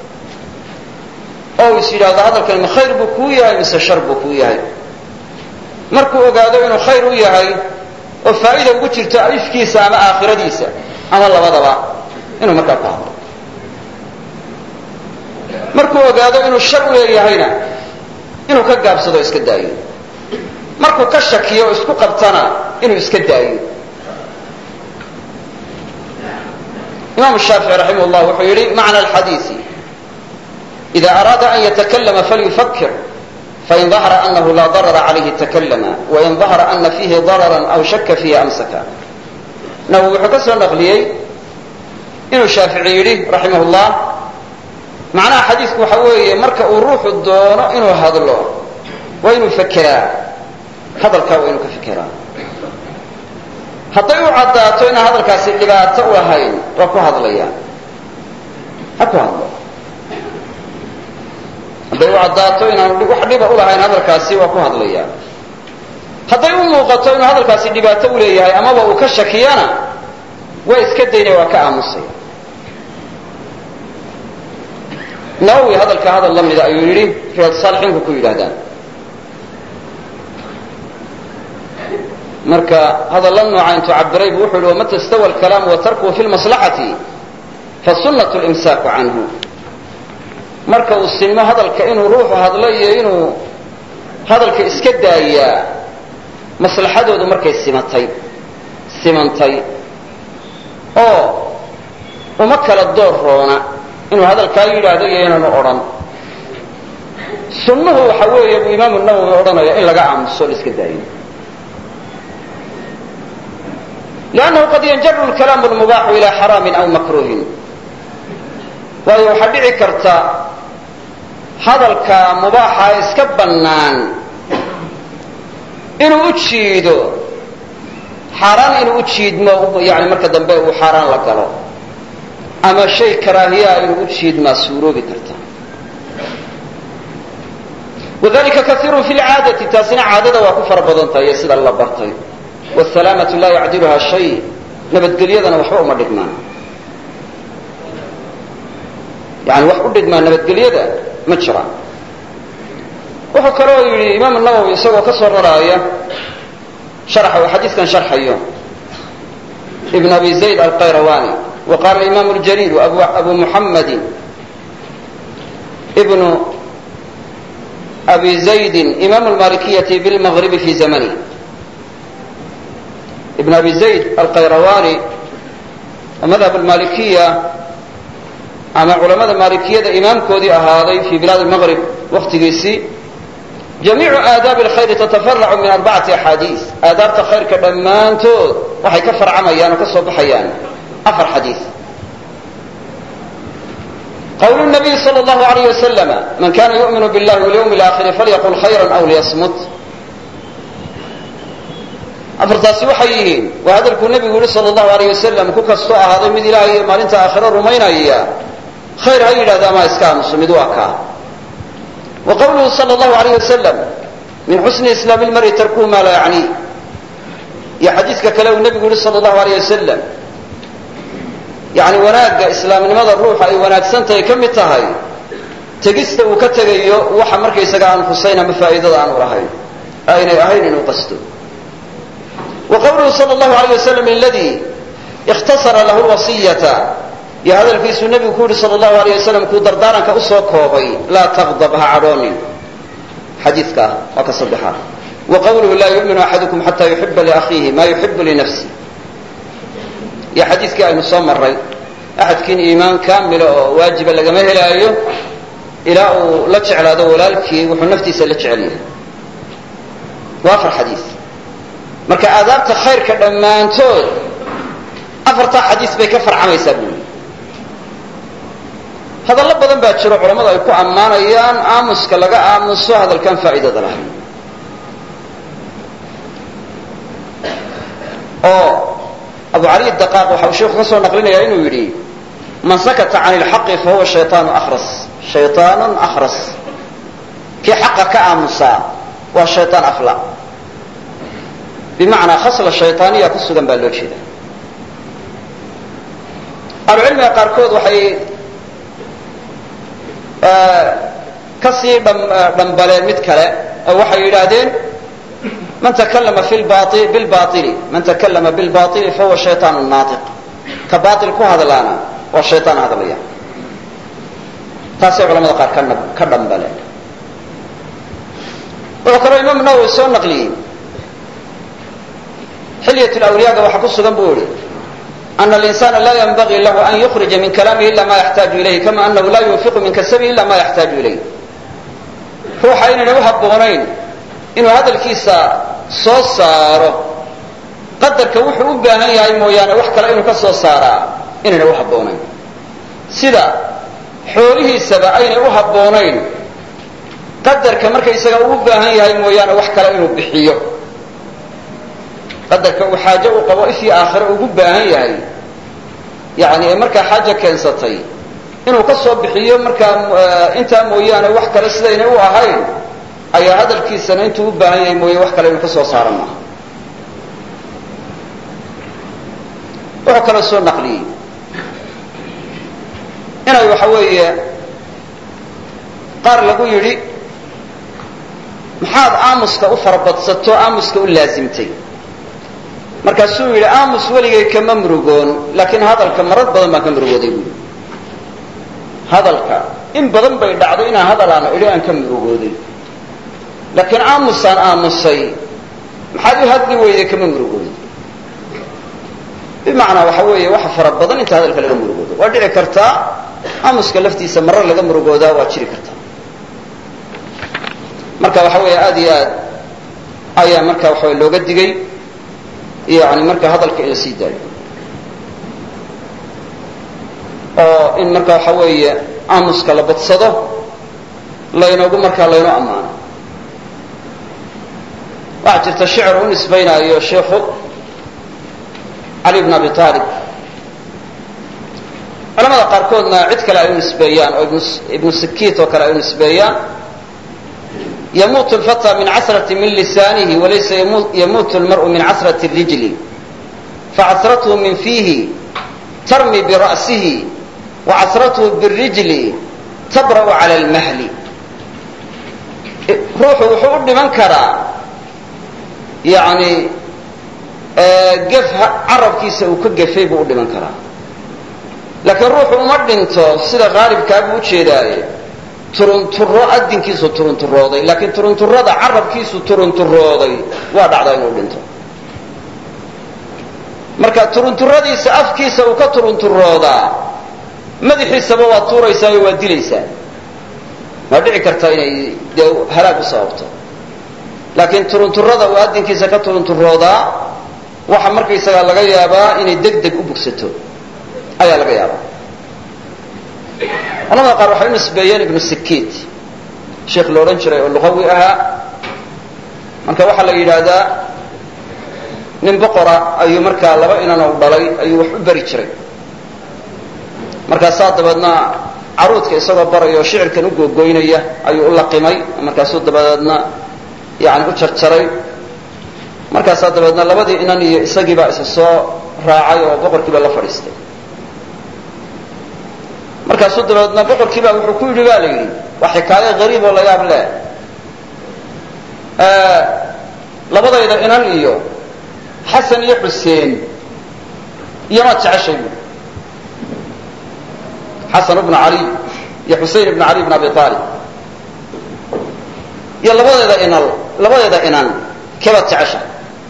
oo is yidhaahdo hadalkan ma khayr buu kuu yahay mise shar buu kuu yahay. markuu ogaado inuu khayr u yahay oo faa'iida ugu jirto ifkiisa ama aakhiradiisa ama labadaba inuu markaa ku hadlo. markuu ogaado inuu shar u leeyahayna inuu ka gaabsado iska daayo markuu ka shakiyo oo isku qabtana inuu iska daayo imam الشhaafiعي raximah الlah wuxuu yihi macna الxadiiثi إida araada an yتaklama falyufakir fain ظahara anahu laa darara عalayhi تaklama wain ظahara ana fiihi darara aw shaka fiihi amsaka nawowi wuxuu ka soo naqliyey inuu shaafici yidhi raximah الlah macnaha xadiisku waxa weeye marka uu ruuxu doono inuu hadlo waa inuu fekeraa hadalkaa waa inuu ka fekeraa hadday u caddaato inaan hadalkaasi dhibaato u ahayn waa ku hadlaya ha ku hadlo hadday u caddaato inaan wax dhiba u lahayn hadalkaasi waa ku hadlaya hadday u muuqato inuu hadalkaasi dhibaato u leeyahay amaba uu ka shakiyana waa iska daynaya waa ka aamusay nawowi hadalka hadal la mida ayuu yidhi riyaad saalixiinku ku yidhaahdaan marka hadalla nooca intuu cabiray bu wuxuu yihi wamata stawa alkalaamu wa tarkuhu fi lmaslaxati fasunatu limsaaku canhu marka uu sinmo hadalka inuu ruuxu hadlo iyo inuu hadalka iska daayaa maslaxadoodu markay simatay simantay oo uma kala door roona inuu hadalkaa yidhaahdo iyo inaanu odhan sunnuhu waxa weeye buu imaamu nawowi odhanaya in laga aamuso la iska daayo lannahu qad yanjaru lkalaamu lmubaaxu ilaa xaraamin aw makruuhin waayo waxaa dhici karta hadalka mubaaxa iska bannaan inuu u jiido xaaraan inuu u jiidmo yani marka dambe uu xaaraan la galo ama shay karaahiyaa inuu u jiidmaa suuroobi karta wadalika kaiirun fi lcaadati taasina caadada waa ku fara badan tahay iyo sida la bartay wsalaamatu laa yacdiluha shay nabadgelyadana waxba uma dhigmaan yani wax u dhigmaa nabadgelyada ma jiraan wuxuu kaloo yidhi imaam nawowi isagoo ka soo raraaya sharxa uu xadiiskan sharxayo ibn abi zayd alqayrawani wa qaala imam اljaliil abu muxamadi ibnu abi zaydin imam اlmalikiyati bilmagribi fi zamani ibn abi zayd alqayrawani oo madhab almalikiya ama culamada maalikiyada imaamkoodii ahaaday fi bilaad almaqrib waqtigiisii jamiicu aadaabi alkhayri tatafaracu min arbacati axaadiis aadaabta khayrka dhammaantood waxay ka farcamayaan oo ka soo baxayaan afar xadiis qawlu nabiy sala allahu alayh wasalama man kana yu'minu billahi walyawmi alaakhiri falyaqul khayran aw liyasmut afartaasi waxay yihiin waa hadalkuu nebigu yihi sala allahu alayh wasalam ku kastoo ahaaday mid ilaahay iyo maalinta aakhiro rumaynaya khayr ha yidhahda ama iska aamuso mid waa kaa wa qawluhu sala allahu alayh wasalam min xusni islaami lmari tarkuhu maa laa yacni iyo xadiidka kale uu nebigu yihi sala allahu alayh wasalam yani wanaagga islaamnimada ruuxa ay wanaagsan tahay ka mid tahay tegista uu ka tegayo waxa markaysaga aan husayn ama faa'iidada aanu lahayn aynay ahayn inuu qasto wa qawluhu sala allahu alayh wasalam aladi ikhtasara lahu lwasiyata iyo hadalkiisuu nebigu ku yihi sala allahu alayh wasalam kuu dardaaranka usoo koobay laa taqdab ha cadhoonin xadiidka waa ka saddexaad wa qawluhu laa yu'minu axadukum xataa yuxiba liakhiihi maa yuxibu linafsi iyo xadiidkii aynu soo maray axadkiin iimaan kaamila oo waajiba lagama helaayo ilaa uu la jeclaado walaalkii wuxuu naftiisa la jecel yahay waa afar xadiis marka aadaabta khayrka dhammaantood afartaa xadiis bay ka farcamaysaa buuli hadallo badan baa jiro culammadu ay ku ammaanayaan aamuska laga aamuso hadalkaan faa'iidada lahayn oo abu cali daqaaq waxa uu sheikhu ka soo naqlinayaa inuu yidhi man sakata can ilxaqi fa huwa shaytaanu akhras shaytaanun akhras kii xaqa ka aamusaa waa shaytaan afla bimacnaa khasla shaytaaniya ku sugan baa loo jeeda ahlucilmiga qaarkood waxay ka sii dhambaleen mid kale oo waxay yidhaahdeen man takalama bilbaili man takalama bilbaili fahuwa shaytaan naatiq ka baail ku hadlaana waa shaytaan hadlaya taasay culamada qaar ka dhambaleen. wuxuu kaloo imaam nawowi soo naqliyey xilyat lawliyaaga waxaa ku sugan buu yihi ana alinsana la yanbagii lahu an yukrija min kalaamihi ila ma yaxtaaju ilayh kama anahu la yunfiqu min kasabihi ila ma yaxtaaju ilayh. ruuxa inayna u habboonayn inuu hadalkiisa soo saaro qadarka wuxuu u baahan yahay mooyaane wax kale inuu ka soo saaraa inayna u habboonayn, sida xoolihiisaba aynay u habboonayn qadarka markaysaga uu u baahan yahay mooyaane wax kale inuu bixiyo. qadarka uu xaajo u qabo ifii aakhire ugu baahan yahay yani ee markaa xaaja keensatay inuu ka soo bixiyo markaa intaa mooyaane wax kale sidaynay u ahayn ayaa hadalkiisana intuu u baahan yahay mooye wax kale inuu ka soo saaro maaha. wuxuu kaloo soo naqliyey inay waxa weeye qaar lagu yidhi maxaad aamuska u farabadsato aamuska u laasimtay, markaasuu yidhi aamus weligay kama murugoon laakiin hadalka marar badan baan ka murugooday buui. hadalka in badan bay dhacday inaan hadalaana idhi aan ka murugooday, laakiin aamusaan aamusay maxaad u hadli weyday kama murugooday. bimacnaa waxa weeye waxa fara badan inta hadalka laga murugoodo waa dhici kartaa, aamuska laftiisa marar laga murugoodaa waa jiri kartaa. marka waxa weeye aad iyo aad ayaa marka waxa way looga digay yani marka hadalka in la sii daayo oo in marka waxa weeye aamuska la badsado laynoogu markaa laynoo ammaano. waxaa jirta shicir u nisbaynaayo sheikhu cali bn abi aalib, culamada qaarkoodna cid kale ay u nisbeeyaan oo ibnu sikiit oo kale ay u nisbeeyaan. yamuutu lfata min casrati min lisaanihi walaysa yamuutu lmar'u min casrati rijli facasrathu min fiihi tarmi bira'sihi wacasrathu birijli tabra'u cala lmahli. ruuxu wuxuu u dhiman karaa yani gef carabkiisa uu ka gefay buu u dhiman karaa, laakiin ruuxu uma dhinto sida qaalibkaa buu ujeedaaye turunturo adinkiisu turunturooday, laakiin turunturada carabkiisu turunturooday waa dhacdaa inuu dhinto. marka turunturadiisa afkiisa uu ka turunturoodaa madaxiisaba waa tuuraysaa oo waa dilaysaa, waa dhici karta inay dee halaag u sababto. laakiin turunturada uu adinkiisa ka turunturoodaa waxa markaysagaa laga yaabaa inay deg deg u bogsato ayaa laga yaabaa. culamada qaar waxay u nisbeeyeen ibnu sikiit, sheekh la odhan jiray oo luqawi ahaa. marka waxaa la yidhaahdaa nin boqora ayuu markaa laba inana u dhalay ayuu wax u bari jiray. markaasaa dabeedna caruudka isagoo baraya oo shicirkan u googoynaya ayuu u laqimay, markaasuu dabadeedna yani u jarjaray. markaasaa dabeedna labadii inan iyo isagiibaa isa soo raacay oo boqorkiiba la fadhiistay. markaasuu dabeedna boqorkiibaa wuxuu ku yidhi ba la yidhi waa xikaayo gariib oo la yaab leh, labadayda inan iyo xasan iyo xuseen iyomaad jeceshay bu. xasan ibnu cali iyo xusein ibnu cali ibn abi aalib iyo labadeeda inal labadeeda inan kebaad jeceshay.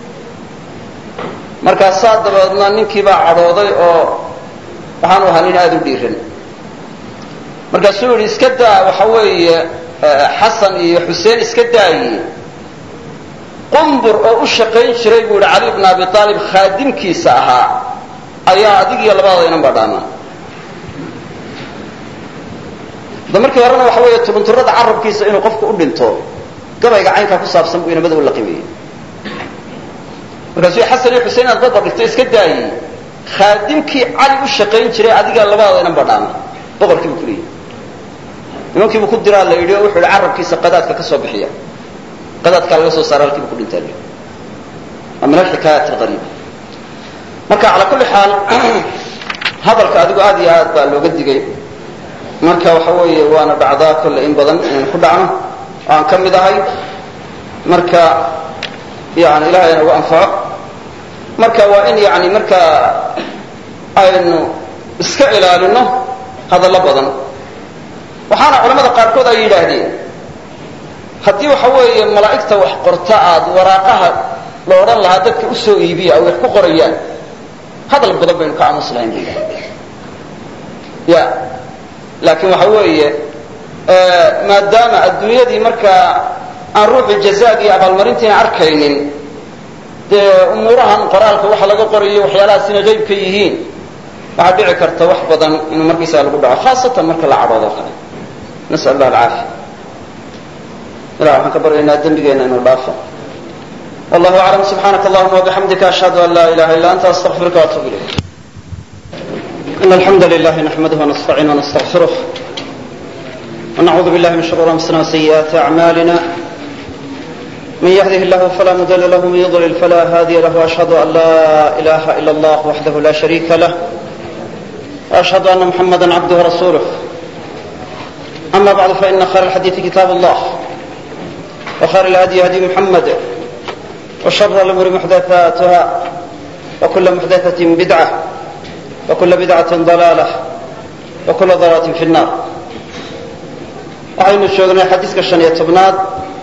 markaasaa dabeedna ninkiibaa cadhooday oo waxaanu ahaa nin aada u dhiiran. markaasuu yidhi iska daa waxa weeye xasan iyo xuseen iska daaye qumbur oo u shaqayn jiray buu yihi cali bn abi aalib khaadimkiisa ahaa ayaa adig iyo labada inan baa dhaamaan. da markii horena waxa weeye turunturada carabkiisa inuu qofku u dhinto gabayga caynkaa ku saabsan buu inamada u laqimayey. markaasuu xasan iyo xuseen inaad badba dhigto iska daayey khaadimkii cali u shaqayn jiray adiga labada inan baa dhaamaan. boqorkiibu ku leeyay nimankiibu ku diraa la yidhi oo wuxuu yidhi carabkiisa qadaadka ka soo bixiya, qadaadkaa laga soo saara halkiibu ku dhintaa. waa min alxikaayaat alqariiba. marka calaa kulli xaal hadalka adigu aad iyo aad baa looga digay. marka waxa weeye waana dhacdaa kolle in badan inaynu ku dhacno oo aan ka mid ahay. marka yani ilahay inagu anfaco. marka waa in yani marka aynu iska ilaalino hadallo badan waxaana culamada qaarkood ay yidhaahdeen haddii waxa weeye malaa'igta wax qorta aad waraaqaha la odhan lahaa dadka u soo iibiya ay wax ku qorayaan hadal badan baynu ka aamus lahayn bay ya laakiin waxa weeye maadaama adduunyadii markaa aan ruuxi jazaag iyo abaalmarintiina arkaynin dee umuurahan qoraalka waxa laga qorayo waxyaalahaasina qayb ka yihiin waxaa dhici karta wax badan inuu markiisaa lagu dhaco khaasatan marka la cadhoodo kale nas'al allah alcaafiya ilah waxaan ka baryaynaa dembigeenna inuu dhaafo wallahu aclam subxaanaka allahuma wabixamdika ashhadu an laa ilaha illa anta astaqfiruka waatubu ilayk in alxamda lilahi naxmaduhu wanastaciin wanastaqfiruh ونعوذ بالله من شرور أنفسنا وسيئات أعمالنا من يهده الله فلا مضل له ومن يضلل فلا هادي له وأشهد أن لا إله إلا الله وحده لا شريك له وأشهد أن محمدا عبده ورسوله أما بعد فإن خير الحديث كتاب الله وخير الهدي هدي محمد وشر الأمور محدثاتها وكل محدثة بدعة وكل بدعة ضلالة وكل ضلالة في النار waxaynu sheegnay xadiiska shan iyo tobnaad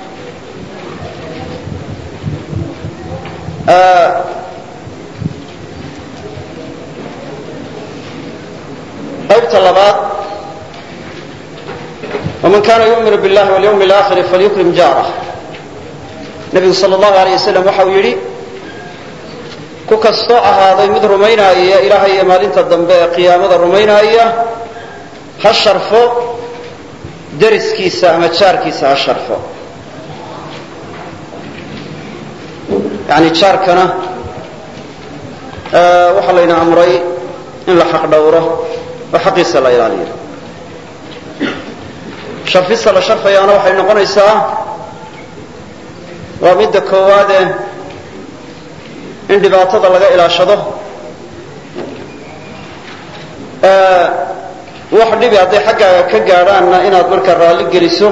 qaybta labaad waman kana yu'minu biاllahi walyawmi اlaakhiri falyukrim jaarah nebigu sala allahu alayh wasalam waxa uu yidhi ku kastoo ahaaday mid rumaynaaya ilaahay iyo maalinta dambe ee qiyaamada rumaynaaya ha sharfo dariskiisa ama jaarkiisa ha sharfo yani jaarkana waxaa layna amray in la xaq dhowro oo xaqiisa la ilaaliyo sharfista la sharfayaana waxay noqonaysaa waa midda koowaade in dhibaatada laga ilaashado wax dhibi hadday xaggaaga ka gaadhaanna inaad markaa raalli geliso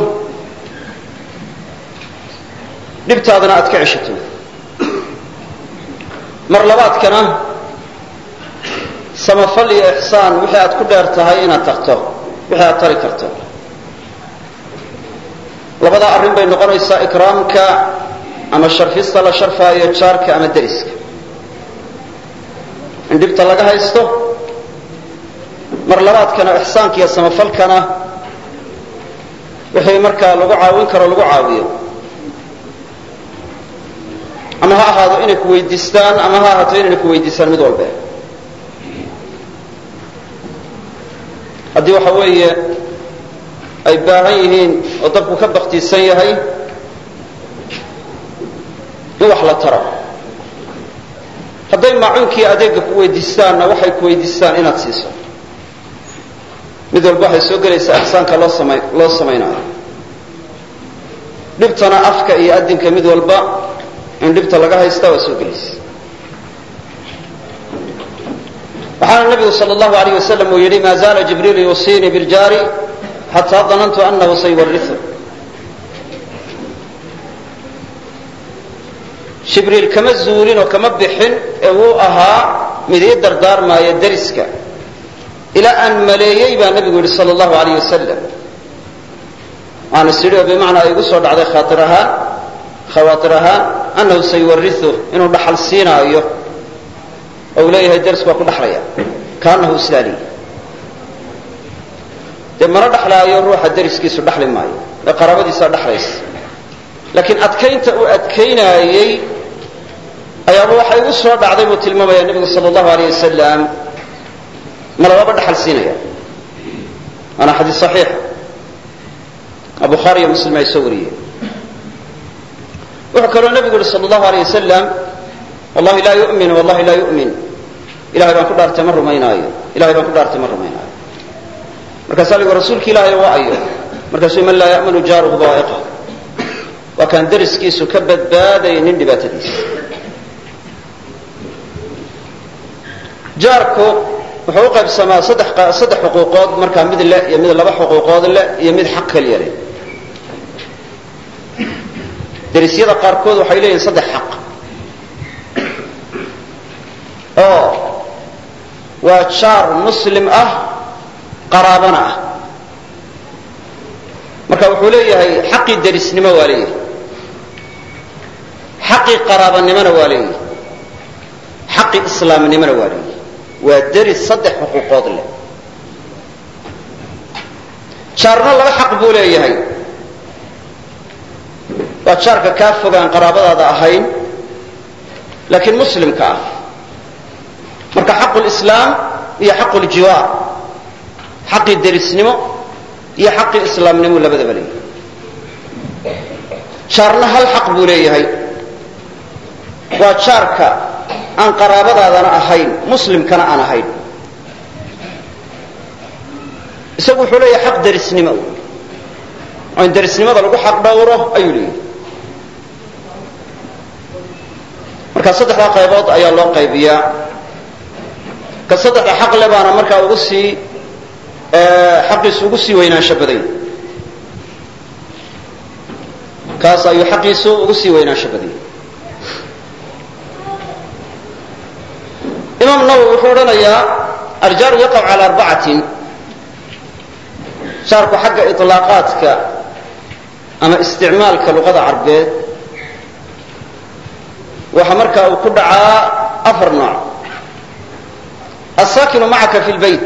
dhibtaadana aad ka ceshato mar labaadkana samafal iyo ixsaan wixii aad ku dheer tahay inaad tagto wixii aad tari karto labadaa arrin bay noqonaysaa ikraamka ama sharfista la sharfaayo jaarka ama deriska in dhibta laga haysto mar labaadkana ixsaanka iyo samafalkana wixii markaa lagu caawin karo lagu caawiyo ama ha ahaado inay ku weydiistaan ama ha ahaato inayna ku weydiistaan mid walbe haddii waxa weeye ay baahan yihiin oo dabku ka baktiisan yahay in wax la taro hadday maacuunkii adeega ku weydiistaanna waxay ku weydiistaan inaad siiso mid walba waxay soo gelaysaa ixsaanka loo sama loo samaynayo dhibtana afka iyo adinka mid walba in dhibta laga haystaa waa soo gelaysa waxaana nabigu sal allahu alayh wasalam uu yidhi maa zaala jibriilu yuusiinii biljaari xataa danantu anahu sayuwariu jibriil kama zuulin oo kama bixin ee wuu ahaa mid ii dardaarmaaya deriska ilaa aan maleeyey baa nabigu yidhi sal allahu alayh wasalam waana sidhi oo bimacnaa ay igu soo dhacday khaair ahaan khawaatir ahaan annahu sayuwariu inuu dhaxal siinaayo oo uu leeyahay derisku waa ku dhaxlaya kaanahu islaaliy dee mana dhaxlaayo ruuxa deriskiisu dhaxli maayo ee qaraabadiisaa dhaxlaysa laakiin adkaynta uu adkaynaayey ayaaba waxa igu soo dhacday buu tilmaamaya nebigu sal allahu alayh wasalam ma lababa dhaxal siinaya waana xadiis saxiixa oo bukhaari iyo muslim ay soo wariyeen wuxuu kaloo nebigu yihi sal allahu alayh wasalam wallahi laa yu'min wallahi laa yu'min ilahay baan ku dhaartay ma rumaynaayo ilahay baan ku dhaartay ma rumaynaayo markaasaa la yihi rasuulki ilaahay waa ayo markaasuu man laa ya'manu jaaruhu baa'iqa waa kaan deriskiisu ka badbaadaynin dhibaatadiisa jaarku wuxuu u qaybsamaa saddex saddex xuquuqood markaa mid le iyo mid laba xuquuqood le iyo mid xaq keliya leh derisyada qaarkood waxay leeyihin saddex xaq oo waa jaar muslim ah qaraabana ah marka wuxuu leeyahay xaqii derisnimo waa leeyahay xaqii qaraabanimona waa leeyahay xaqii islaamnimona waa leeyahay waa deris saddex xuquuqood leh jaarna laba xaq buu leeyahay waa jaarka kaa fogaan qaraabadaada ahayn laakiin muslimka ah marka xaqu lislaam iyo xaqu ljiwaar xaqii derisnimo iyo xaqii islaamnimo labadaba leeyahay jaarna hal xaq buu leeyahay waa jaarka aan qaraabadaadana ahayn muslimkana aan ahayn isagu wuxuu leeyahay xaq derisnimo oo in derisnimada lagu xaq dhowro ayuu leeyahay marka saddexdaa qaybood ayaa loo qaybiyaa ka saddexda xaq le baana markaa ugu sii xaqiisu ugu sii weynaansho badan kaas ayuu xaqiisu ugu sii weynaansho badan imaam nawowi wuxuu odhanayaa aljaaru yaqac cala arbacatin jaarku xagga iطlaaqaadka ama isticmaalka luqada carbeed waxa markaa uu ku dhacaa afar nooc asaakinu macaka fi lbayt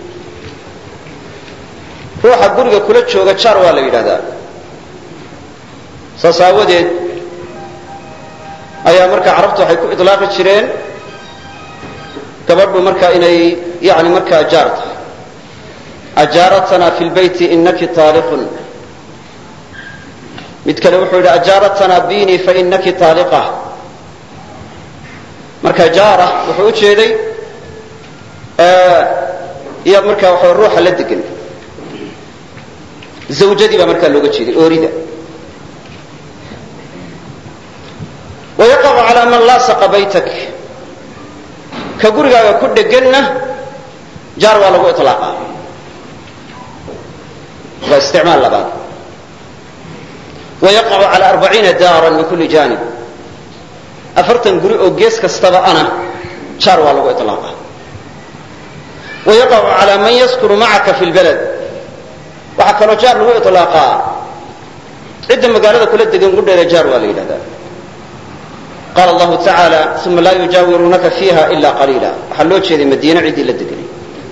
ruuxa guriga kula jooga jaar waa la yidhahdaa saas aawadeed ayaa markaa carabtu waxay ku iطlaaqi jireen gabadhu markaa inay yani markaa jaar tahay ajaaratna fi lbayti inaki taaliqun mid kale wuxuu yidhi ajaaratna bini fainaki taaliqa marka jaara wuxuu u jeeday iyo markaa waxa ruuxa la degan zawjadii baa markaa looga jeeday oorida wayaqacu calaa man laasaqa baytak ka gurigaaga ku dheganna jaar waa lagu iطlaaqaa waa isticmaal labaad wayaqacu calى arbaciina daara min kuli janib afartan guri oo gees kastaba ana jaar waa lagu iطlaaqa wayaqacu calى man yaskunu macaka fi lbalad waxaa kaloo jaar lagu iطlaaqaa cidda magaalada kula degan gudheeda jaar waa la yidhahdaa qaala allahu tacaala uma laa yujaawiruunaka fiiha ila qaliila waxaa loo jeeday madiine ciddii la deganay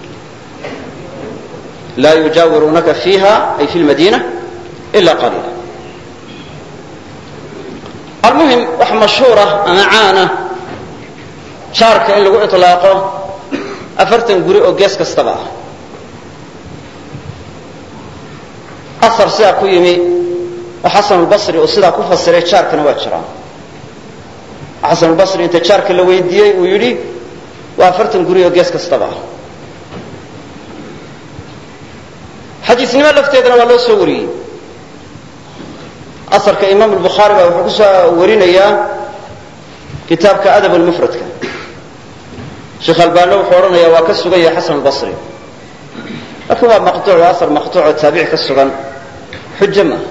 laa yujaawiruunaka fiiha ay fi lmadiina ila qaliila almuhim wax mashhuura ama caana jaarka in lagu iطlaaqo afartan guri oo gees kastaba ah asar sidaa ku yimi oo xasan albasri uu sidaa ku fasiray jaarkana waa jiraan xasan albasri inta jaarka la weydiiyey uu yidhi waa afartan guri oo gees kastaba ah xadiisnimo lafteedana waa loo soo wariyey asarka imaam albukhaari baa wuxuu ku soo warinayaa kitaabka adab almufradka sheekh albaano wuxuu odhanayaa waa ka sugan yahay xasan albasri laakiin waa maqtuuc waa asar maqtuuc oo taabici ka sugan xujo ma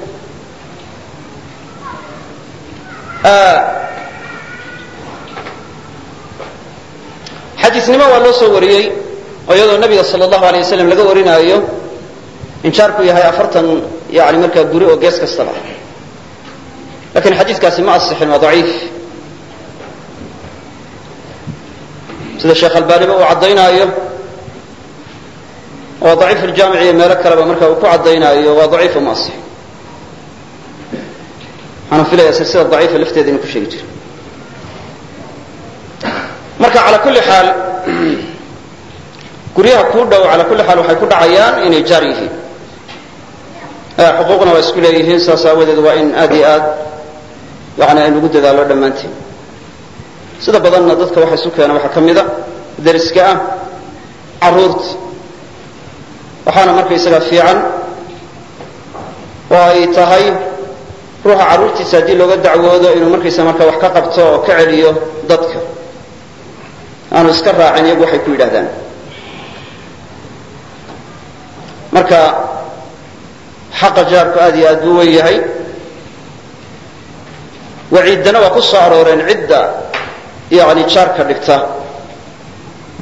xadiisnimo waa loo soo wariyey oo iyadoo nabiga sala allahu alay wasalam laga warinaayo in jaarku yahay afartan yani markaa guri oo gees kastaba lakin xadiikaasi ma asixin waa daciif sida sheekh albaaniba uu caddaynaayo waa daciif aljaamic iyo meelo kaleba marka uu ku caddaynaayo waa daciifo ma asixin waxaana filaya silsila daciifa lafteeda inuu ku sheegi jiro marka calى kuli xaal guryaha kuu dhow calى kuli xaal waxay ku dhacayaan inay jaar yihiin xuquuqna waa isku leeyihiin saas aawadeed waa in aad iyo aad yani aynugu dadaalo dhammaanteen sida badanna dadka waxa isu keena waxaa ka mida dariska ah caruurta waxaana markaysaga fiican oo ay tahay ruuxa carruurtiisa haddii looga dacwoodo inuu markaysa marka wax ka qabto oo ka celiyo dadka aanu iska raacin iyagu waxay ku yidhahdaan marka xaqa jaarku aad iyo aad buu wen yahay waciiddana waa ku soo arooreen cidda yani jaarka dhigta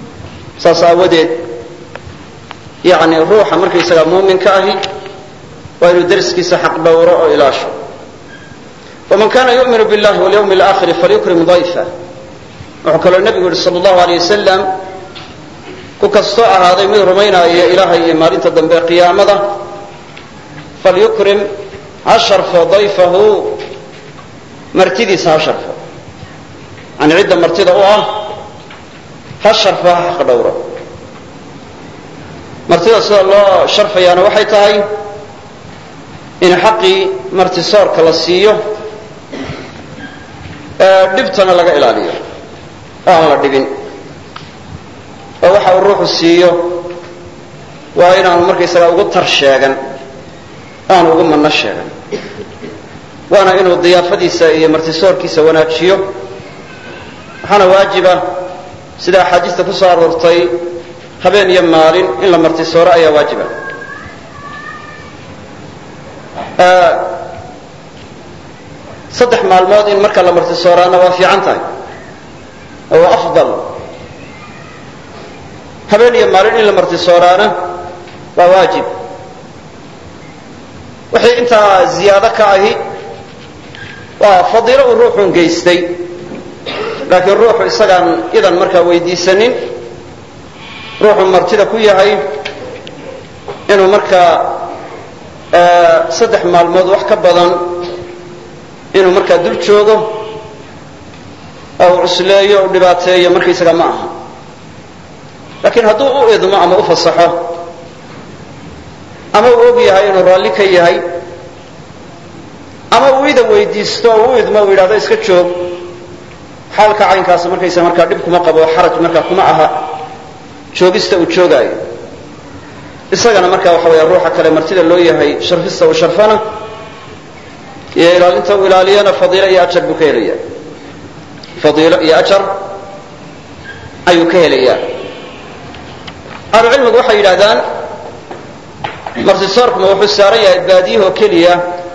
saas aawadeed yani ruuxa markaysaga muuminka ahi waa inuu dariskiisa xaq dhowro oo ilaasho. waman kana yu'minu billahi walyawmi alaakhiri falyukrim dayfa. wuxuu kaloo nebigu yihi sala allahu alayh wasalam ku kastoo ahaaday mid rumaynaya ilaahay iyo maalinta dambe qiyaamada falyukrim ha sharfo dayfahu martidiisa ha sharfo, yani cidda martida u ah ha sharfo ha xaq dhowro. martida sida loo sharfayaana waxay tahay in xaqii martisoorka la siiyo dhibtana laga ilaaliyo oo aan la dhibin, oo waxa uu ruuxu siiyo waa inaanu markaysaga ugu tar sheegan, aanu ugu manno sheegan, waana inuu diyaafadiisa iyo martisoorkiisa wanaajiyo. waxaana waajiba sida axaadiista ku soo aroortay habeen iyo maalin in la martisooro ayaa waajiba. saddex maalmood in marka la martisooraana waa fiican tahay oo waa afdal. habeen iyo maalin in la martisooraana waa waajib. wixii intaa ziyaado ka ahi waa fadiilo uu ruuxun geystay, laakiin ruuxu isagaan idan markaa weydiisanin ruuxu martida ku yahay inuu markaa saddex maalmood wax ka badan inuu markaa dul joogo oo uu cusleeyo u dhibaateeyo markaysaga ma aha. laakiin hadduu u idmo ama u fasaxo ama uu og yahay inuu raalli ka yahay ama uu ida weydiisto oo u idmo uu yidhahdo iska joog, xaalka caynkaas markaysa markaa dhib kuma qabo, xaraj markaa kuma aha joogista uu joogaayo. isagana markaa waxa weya ruuxa kale martida loo yahay sharfista uu sharfana iyo ilaalinta uu ilaaliyana fadiilo iyo ajar buu ka helaya, fadiilo iyo ajar ayuu ka helayaa. ahlucilmigu waxay yidhahdaan martisoorkuma wuxuu saaran yahay baadiyahoo keliya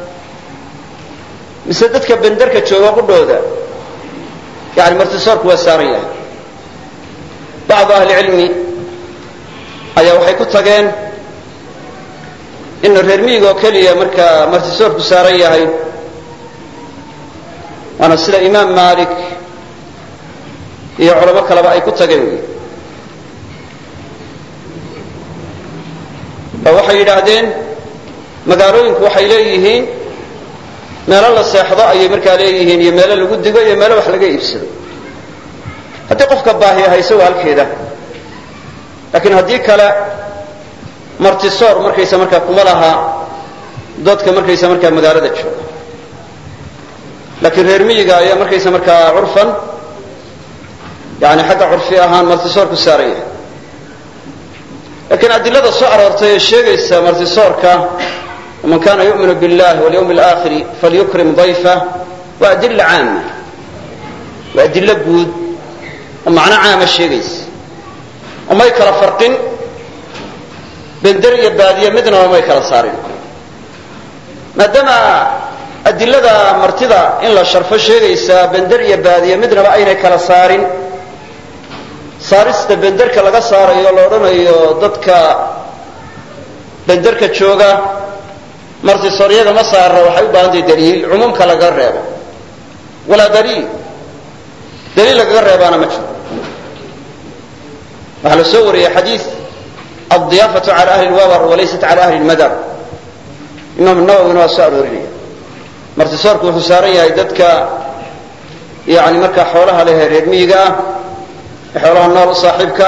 mise dadka benderka jooga qudhooda, yani martisoorku waa saaran yahay. bacdu ahli cilmi ayaa waxay ku tageen in reer miyiga oo keliya markaa martisoorku saaran yahay, waana sida imaam malik iyo culamo kaleba ay ku tageen. oo waxay yidhaahdeen magaalooyinku waxay leeyihiin meelo la seexdo ayay markaa leeyihiin iyo meelo lagu digo iyo meelo wax laga iibsado. haddii qofka baahi hayso waa halkeeda, laakiin haddii kale martisoor markaysa markaa kuma laha dadka markaysa markaa magaalada jooga. laakiin reer miyiga ayaa markaysa markaa curfan, yani xagga curfi ahaan martisoorku saaran yahay. laakiin adilada soo aroortay ee sheegaysa martisoorka man kana yu'minu billahi walyawmi alaakhiri falyukrim dayfa waa adilla caama, waa adillo guud oo macno caama sheegaysa, oo may kala farqin bender iyo baadiye midnaba may kala saarin. maadaama adilada martida in la sharfo sheegaysa bender iyo baadiye midnaba aynay kala saarin, saarista benderka laga saarayo la odhanayo dadka benderka jooga martisooryada ma saarra waxay u baahantahay daliil cumuumka laga reebo, walaa daliil daliil lagaga reebaana ma jiro. waxaa la soo wariyey xadiid addiyaafatu cala ahli lwabar walaysat cala ahli lmadar. imaam nawowina waa soo aroorinaya martisoorku wuxuu saaran yahay dadka yani markaa xoolaha leh reer miyiga ah, xoolaha nool u saaxiibka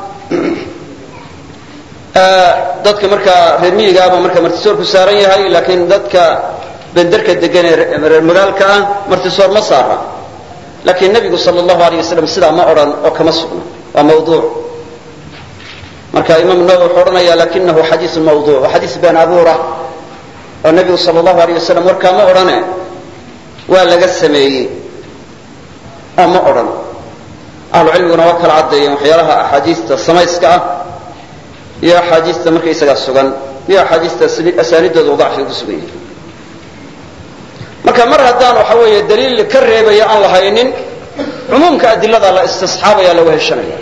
ah. dadka markaa reer miyigaaba markaa martisoorku saaran yahay, laakiin dadka benderka degan ee reer magaalka ah martisoor ma saara. laakiin nebigu sala allahu alayh wasalam sidaa ma odhan oo kama sugna, waa mawduuc. marka imaam nawowi wuxuu odhanaya lakinahu xadiisun mawduuc, waa xadiis been abuura oo nebigu sala allahu alayh wasalam warkaa ma odhane waa laga sameeyey oo ma odhan. ahlu cilmiguna waa kala caddeeyeen waxyaalaha axaadiista samayska ah iyo axaadiista markaysagaa sugan iyo axaadiista asaanidooda dacfiga ku sugan yahay. marka mar haddaan waxa weeye daliil ka reebaya aan lahaynin, cumuumka adilada la istisxaabaya la weheshanaya.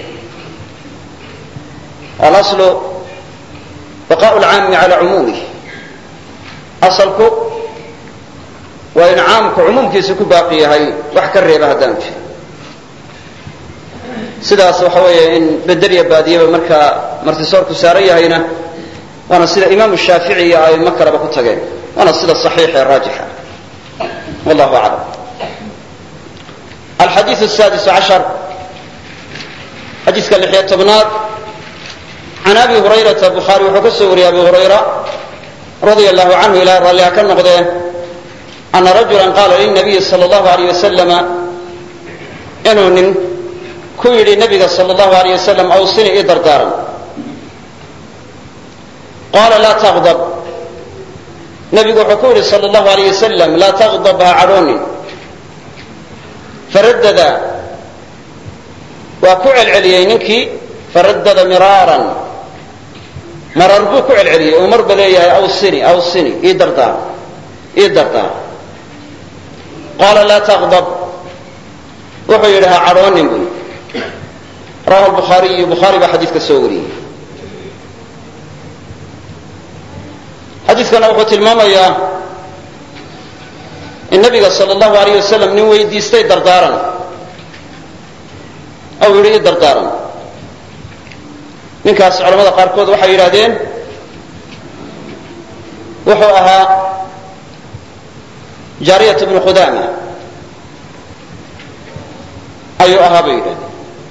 alaslu baqaءu lcaami cala cumuumih, asalku waa in caamku cumuumkiisa ku baaqi yahay wax ka reeba haddaan jiro sidaas waxa weeye in bedeliya baadiyaba markaa martisoorku saaran yahayna waana sida imaamu shaafici iyo aimo kaleba ku tageen waana sida saxiix ee raajixa wallahu aclam alxadiiث السادس عشر xadiiska lixyo tobnaad can abi hurayrata bukhaari wuxuu ka soo wariyey abi hurayra radia allahu canhu ilahay ralliha ka noqdee ana rajula qaala lilnabiyi salى اllahu alayh wasalama inuu nin ku yidhi nabiga salى اllahu alayh wasalam awsini ii dardaaran qaala laa taqdab nabigu wuxuu ku yidhi salى اllahu alayh wasalam laa taqdab ha cadhoonin faradada waa ku celceliyey ninkii faradada miraaran marar buu ku celceliyey uu marba leeyahay awsini awsini ii dardaar ii dardaar qaala laa taqdab wuxuu yidhi ha cadhoonin buy rawahu lbukhaariyu bukhaari baa xadiidka soo wariyey xadiidkana wuxuu tilmaamayaa in nabiga sal allahu alayh wasalam nin weydiistay dardaaran ou yidhi ii dardaaran ninkaas culamada qaarkood waxay yidhahdeen wuxuu ahaa jaariyat bnu qudaama ayuu ahaa bay yidhahdeen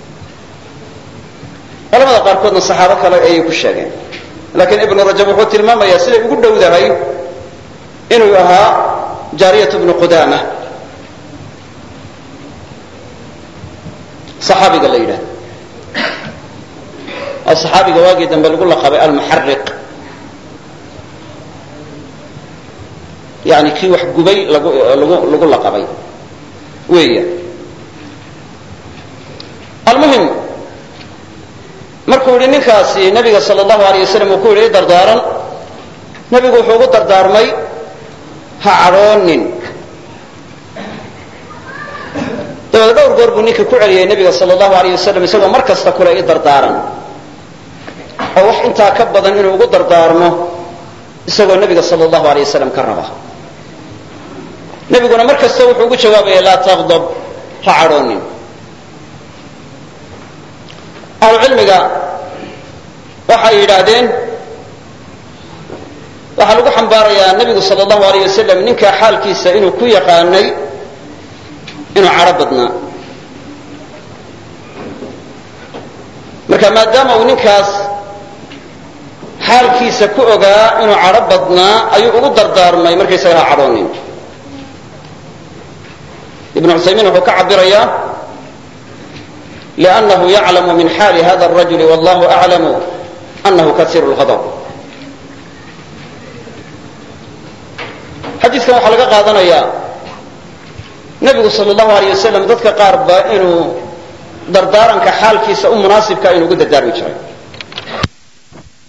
culamada qaarkoodna saxaabo kale ayay ku sheegeen laakiin ibnu rajab wuxuu tilmaamayaa siday ugu dhowdahay inuu ahaa jaariyat bnu qudaama saxaabiga la yidhahdo oo saxaabiga waagii dambe lagu laqabay almuxariq yani kii wax gubay lagu lagu lagu laqabay weeya almuhim markuu yidhi ninkaasi nabiga sal allahu alayh wasalam uu ku yidhi i dardaaran nebigu wuxuu ugu dardaarmay ha cadhoonin dabeed dhowr goor buu ninka ku celiyey nebiga sal allahu alayh wasalam isagoo mar kasta kule i dardaaran oo wax intaa ka badan inuu ugu dardaarmo isagoo nebiga sal allahu alayh wasalam ka raba nebiguna mar kasta wuxuu ugu jawaabaya laa taqdab ha cadhoonin ahlucilmiga waxay yidhaahdeen waxaa lagu xambaarayaa nebigu sal allahu alayh wasalam ninkaa xaalkiisa inuu ku yaqaanay inuu cadho badnaa marka maadaama uu ninkaas xaalkiisa ku ogaa inuu cadho badnaa ayuu ugu dardaarmay markaysaga ha cadhoonin ibnu cusaymiin wuxuu ka cabirayaa liannahu yaclamu min xaali hada arajuli wallahu aclamu annahu kasiiru lghadab xadiidkan waxaa laga qaadanayaa nebigu sal allahu alayh wasalam dadka qaar ba inuu dardaaranka xaalkiisa u munaasibka inuu ugu dardaarmi jiray